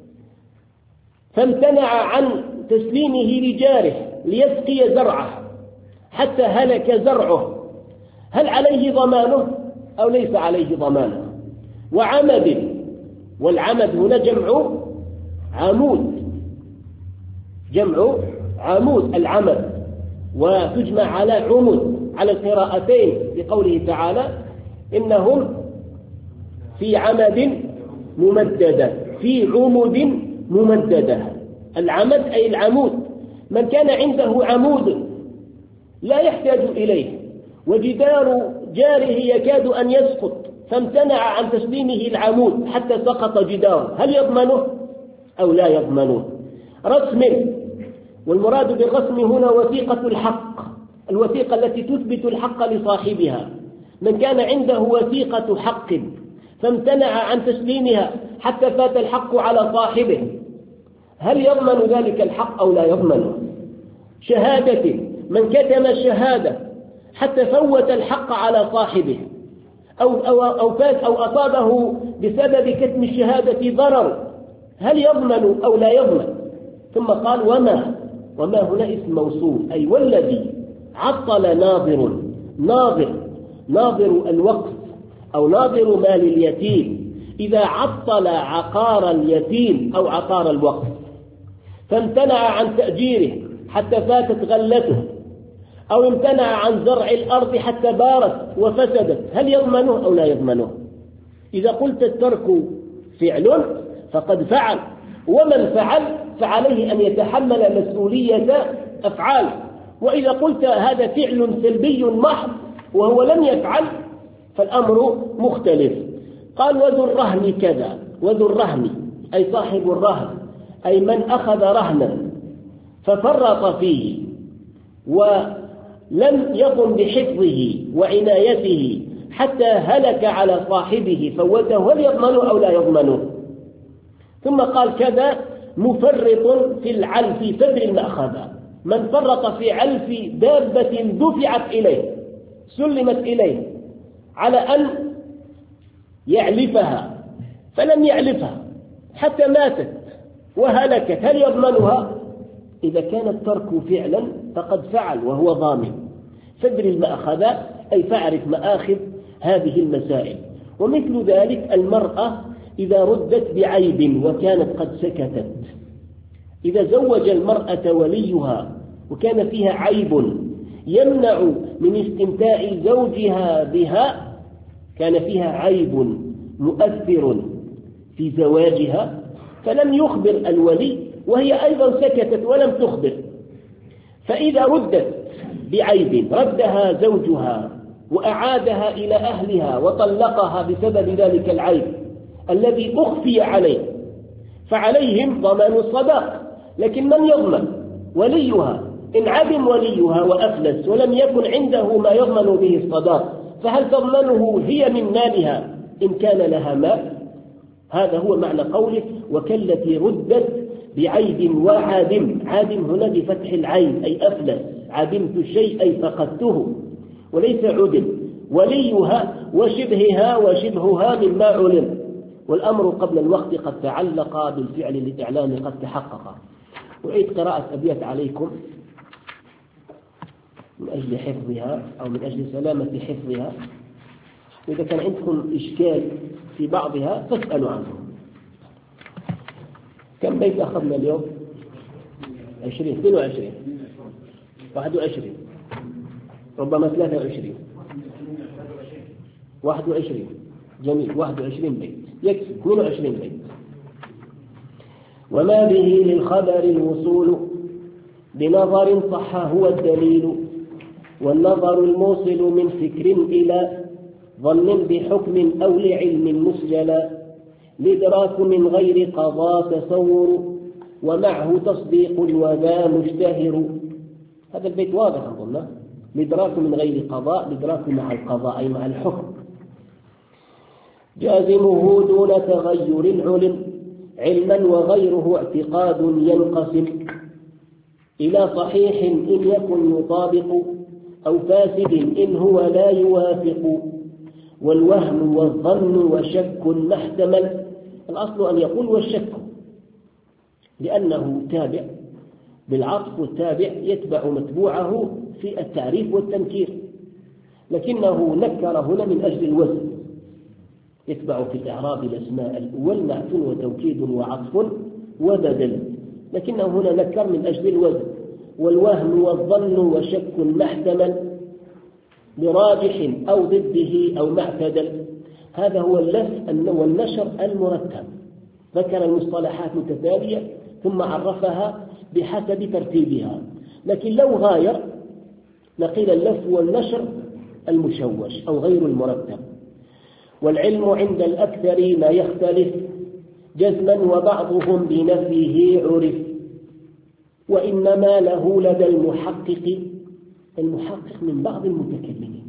فامتنع عن تسليمه لجاره ليسقي زرعه حتى هلك زرعه، هل عليه ضمانه أو ليس عليه ضمانه؟ وعمد، والعمد هنا جمع عمود، جمع عمود العمد، وتجمع على عمود على القراءتين بقوله تعالى إنهم في عمد ممددة، في عمد ممددة. العمد أي العمود، من كان عنده عمود لا يحتاج إليه وجدار جاره يكاد أن يسقط فامتنع عن تسليمه العمود حتى سقط جداره، هل يضمنه أو لا يضمنه؟ رسم، والمراد بالرسم هنا وثيقة الحق، الوثيقة التي تثبت الحق لصاحبها. من كان عنده وثيقة حق فامتنع عن تسليمها حتى فات الحق على صاحبه، هل يضمن ذلك الحق أو لا يضمنه؟ شهادة، من كتم الشهادة حتى فوت الحق على صاحبه أو, أو, أو, فات أو أصابه بسبب كتم الشهادة ضرر، هل يضمن أو لا يضمن؟ ثم قال وما، وما هنا اسم موصول، أي والذي عطل ناظر، ناظر ناظر الوقف أو ناظر مال اليتيم إذا عطل عقار اليتيم أو عقار الوقف فامتنع عن تأجيره حتى فاتت غلته، أو امتنع عن زرع الأرض حتى بارت وفسدت، هل يضمنه أو لا يضمنه؟ إذا قلت الترك فعل فقد فعل، ومن فعل فعليه أن يتحمل مسؤولية أفعال، وإذا قلت هذا فعل سلبي محض وهو لم يفعل فالأمر مختلف. قال وذو الرهن كذا، وذو الرهن أي صاحب الرهن، أي من أخذ رهنا ففرط فيه ولم يقم بحفظه وعنايته حتى هلك على صاحبه فوته، هل يضمنه أو لا يضمنه؟ ثم قال كذا مفرط في العلف في فدر المأخذة، من فرط في علف دابة دفعت إليه سلمت إليه على أن يعلفها فلم يعلفها حتى ماتت وهلكت، هل يضمنها؟ إذا كان الترك فعلا فقد فعل وهو ضامن. فدر المأخذة أي فاعرف مآخذ هذه المسائل. ومثل ذلك المرأة إذا ردت بعيب وكانت قد سكتت، إذا زوج المرأة وليها وكان فيها عيب يمنع من استمتاع زوجها بها، كان فيها عيب مؤثر في زواجها فلم يخبر الولي وهي أيضا سكتت ولم تخبر، فإذا ردت بعيب ردها زوجها وأعادها إلى أهلها وطلقها بسبب ذلك العيب الذي أخفي عليه فعليهم ضمان الصداق. لكن من يضمن؟ وليها، إن عدم وليها وأفلس ولم يكن عنده ما يضمن به الصداق فهل تضمنه هي من مالها إن كان لها مال؟ هذا هو معنى قوله وكالتي ردت بعيب وعادم. عادم هنا بفتح العين أي أفلس، عدمت الشيء أي فقدته وليس عدم. وليها وشبهها وشبهها مما علم، والأمر قبل الوقت قد تعلق بالفعل للإعلام قد تحقق. أعيد قراءة أبيات عليكم من أجل حفظها أو من أجل سلامة حفظها، وإذا كان عندكم إشكال في بعضها فاسألوا عنه. كم بيت أخذنا اليوم؟ عشرين، اثنين وعشرين، واحد وعشرين، ربما ثلاثة وعشرين، واحد وعشرين. جميل، واحد وعشرين بيت يكفي، اثنين وعشرين بيت. وما به للخبر الوصول بنظر صح هو الدليل، والنظر الموصل من فكر إلى ظن بحكم أو لعلم مسجلا، الإدراك من غير قضاء تصور، ومعه تصديق وذا مشتهر. هذا البيت واضح أظن. الإدراك من غير قضاء، الإدراك مع القضاء أي مع الحكم. جازمه دون تغير العلم علما، وغيره اعتقاد ينقسم إلى صحيح إن يكن يطابق، أو فاسد إن هو لا يوافق، والوهم والظن وشك محتمل. الأصل أن يقول والشك لأنه تابع بالعطف، والتابع يتبع متبوعه في التعريف والتنكير، لكنه نكر هنا من أجل الوزن، يتبع في الإعراب الأسماء الأول نعت وتوكيد وعطف وبدل، لكنه هنا نكر من أجل الوزن. والوهم والظن وشك محتمل لراجح أو ضده أو معتدل. هذا هو اللف والنشر المرتب. ذكر المصطلحات متتالية ثم عرفها بحسب ترتيبها. لكن لو غاير نقيل اللف والنشر المشوش أو غير المرتب. والعلم عند الأكثرين يختلف جزما وبعضهم بنفيه عرف، وإنما له لدى المحقق المحقق من بعض المتكلمين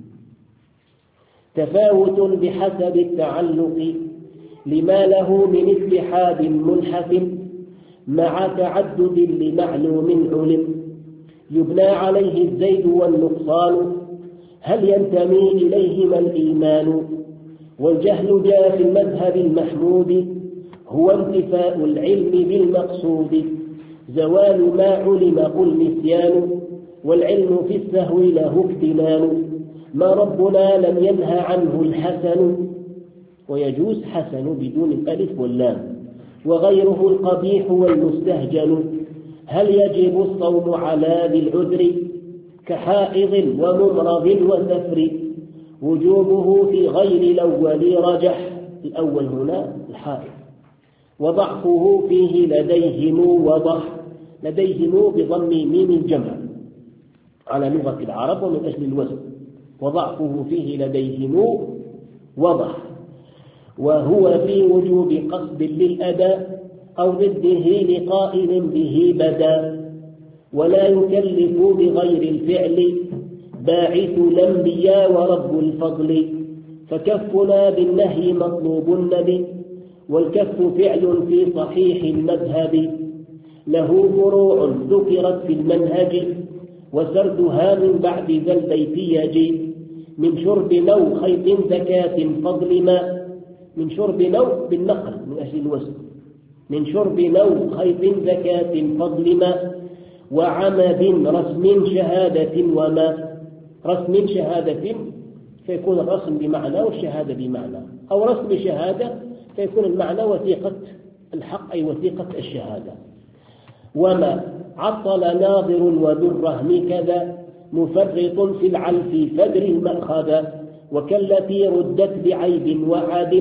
تفاوت بحسب التعلق لما له من اتحاد منحف مع تعدد لمعلوم علم، يبنى عليه الزيد والنقصان هل ينتمي إليهما الإيمان. والجهل جاء في المذهب المحمود هو انتفاء العلم بالمقصود، زوال ما علم قل نسيان، والعلم في السهو له اكتمال، ما ربنا لم ينهى عنه الحسن، ويجوز حسن بدون الألف واللام، وغيره القبيح والمستهجن. هل يجب الصوم على ذي العذر كحائض وممرض وسفر، وجوبه في غير الأول رجح، الأول هنا الحائض، وضعفه فيه لديهم وضح، لديهم بضم ميم الجمع على لغة العرب ومن أجل الوزن، وضعفه فيه لديهم وضح، وهو في وجوب قصد للأداء أو ضده لقائل به بدا، ولا يكلف بغير الفعل باعث الأنبياء ورب الفضل، فكفنا بالنهي مطلوب النبي، والكف فعل في صحيح المذهب، له فروع ذكرت في المنهج وسردها من بعد ذا البيت يجي، من شرب نو خيط زكاة فضل ما، من شرب نو بالنقل من أجل الوزن، من شرب نو خيط زكاة فضل ما، وعمد رسم شهادة وما، رسم شهادة فيكون الرسم بمعنى والشهادة بمعنى، أو رسم شهادة فيكون المعنى وثيقة الحق أي وثيقة الشهادة. وما عطل ناظر وذرهم كذا مفرط في العلف فدر المأخذ، وكالتي ردت بعيب وعدم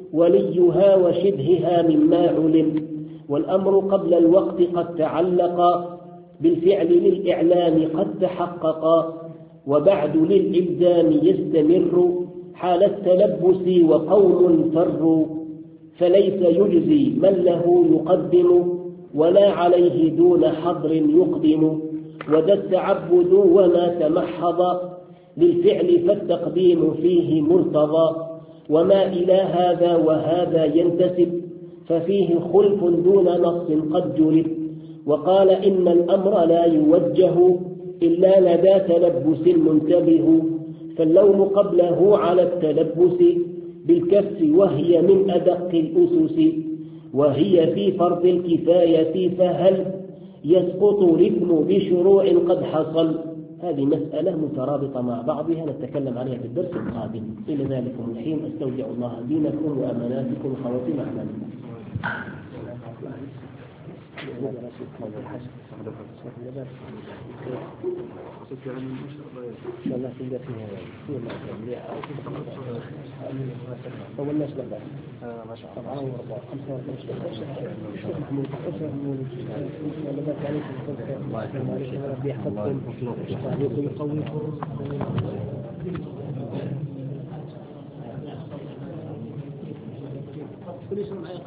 وليها وشبهها مما علم، والأمر قبل الوقت قد تعلق بالفعل للإعلام قد تحقق، وبعد للإلزام يستمر حال التلبس وقوم فروا، فليس يجزي من له يقدم ولا عليه دون حظر يقدم، وذا التعبد وما تمحض للفعل فالتقديم فيه مرتضى، وما إلى هذا وهذا ينتسب ففيه خلف دون نص قد جلب، وقال إن الأمر لا يوجه إلا لدى تلبس منتبه، فاللوم قبله على التلبس بالكف وهي من أدق الأسس، وهي في فرض الكفاية فهل يسقط الإثم بشروع قد حصل. هذه مسألة مترابطة مع بعضها نتكلم عليها في الدرس القادم. إلى ذلكم الحين أستودع الله دينكم وأماناتكم وخواتيم أعمالكم. طولناش بقى ما شاء الله سبعة وأربعة خمسة وأربعين الشيخ محمود الشيخ محمود الله يبارك عليكم الله يحفظكم ويقويكم. كل شيء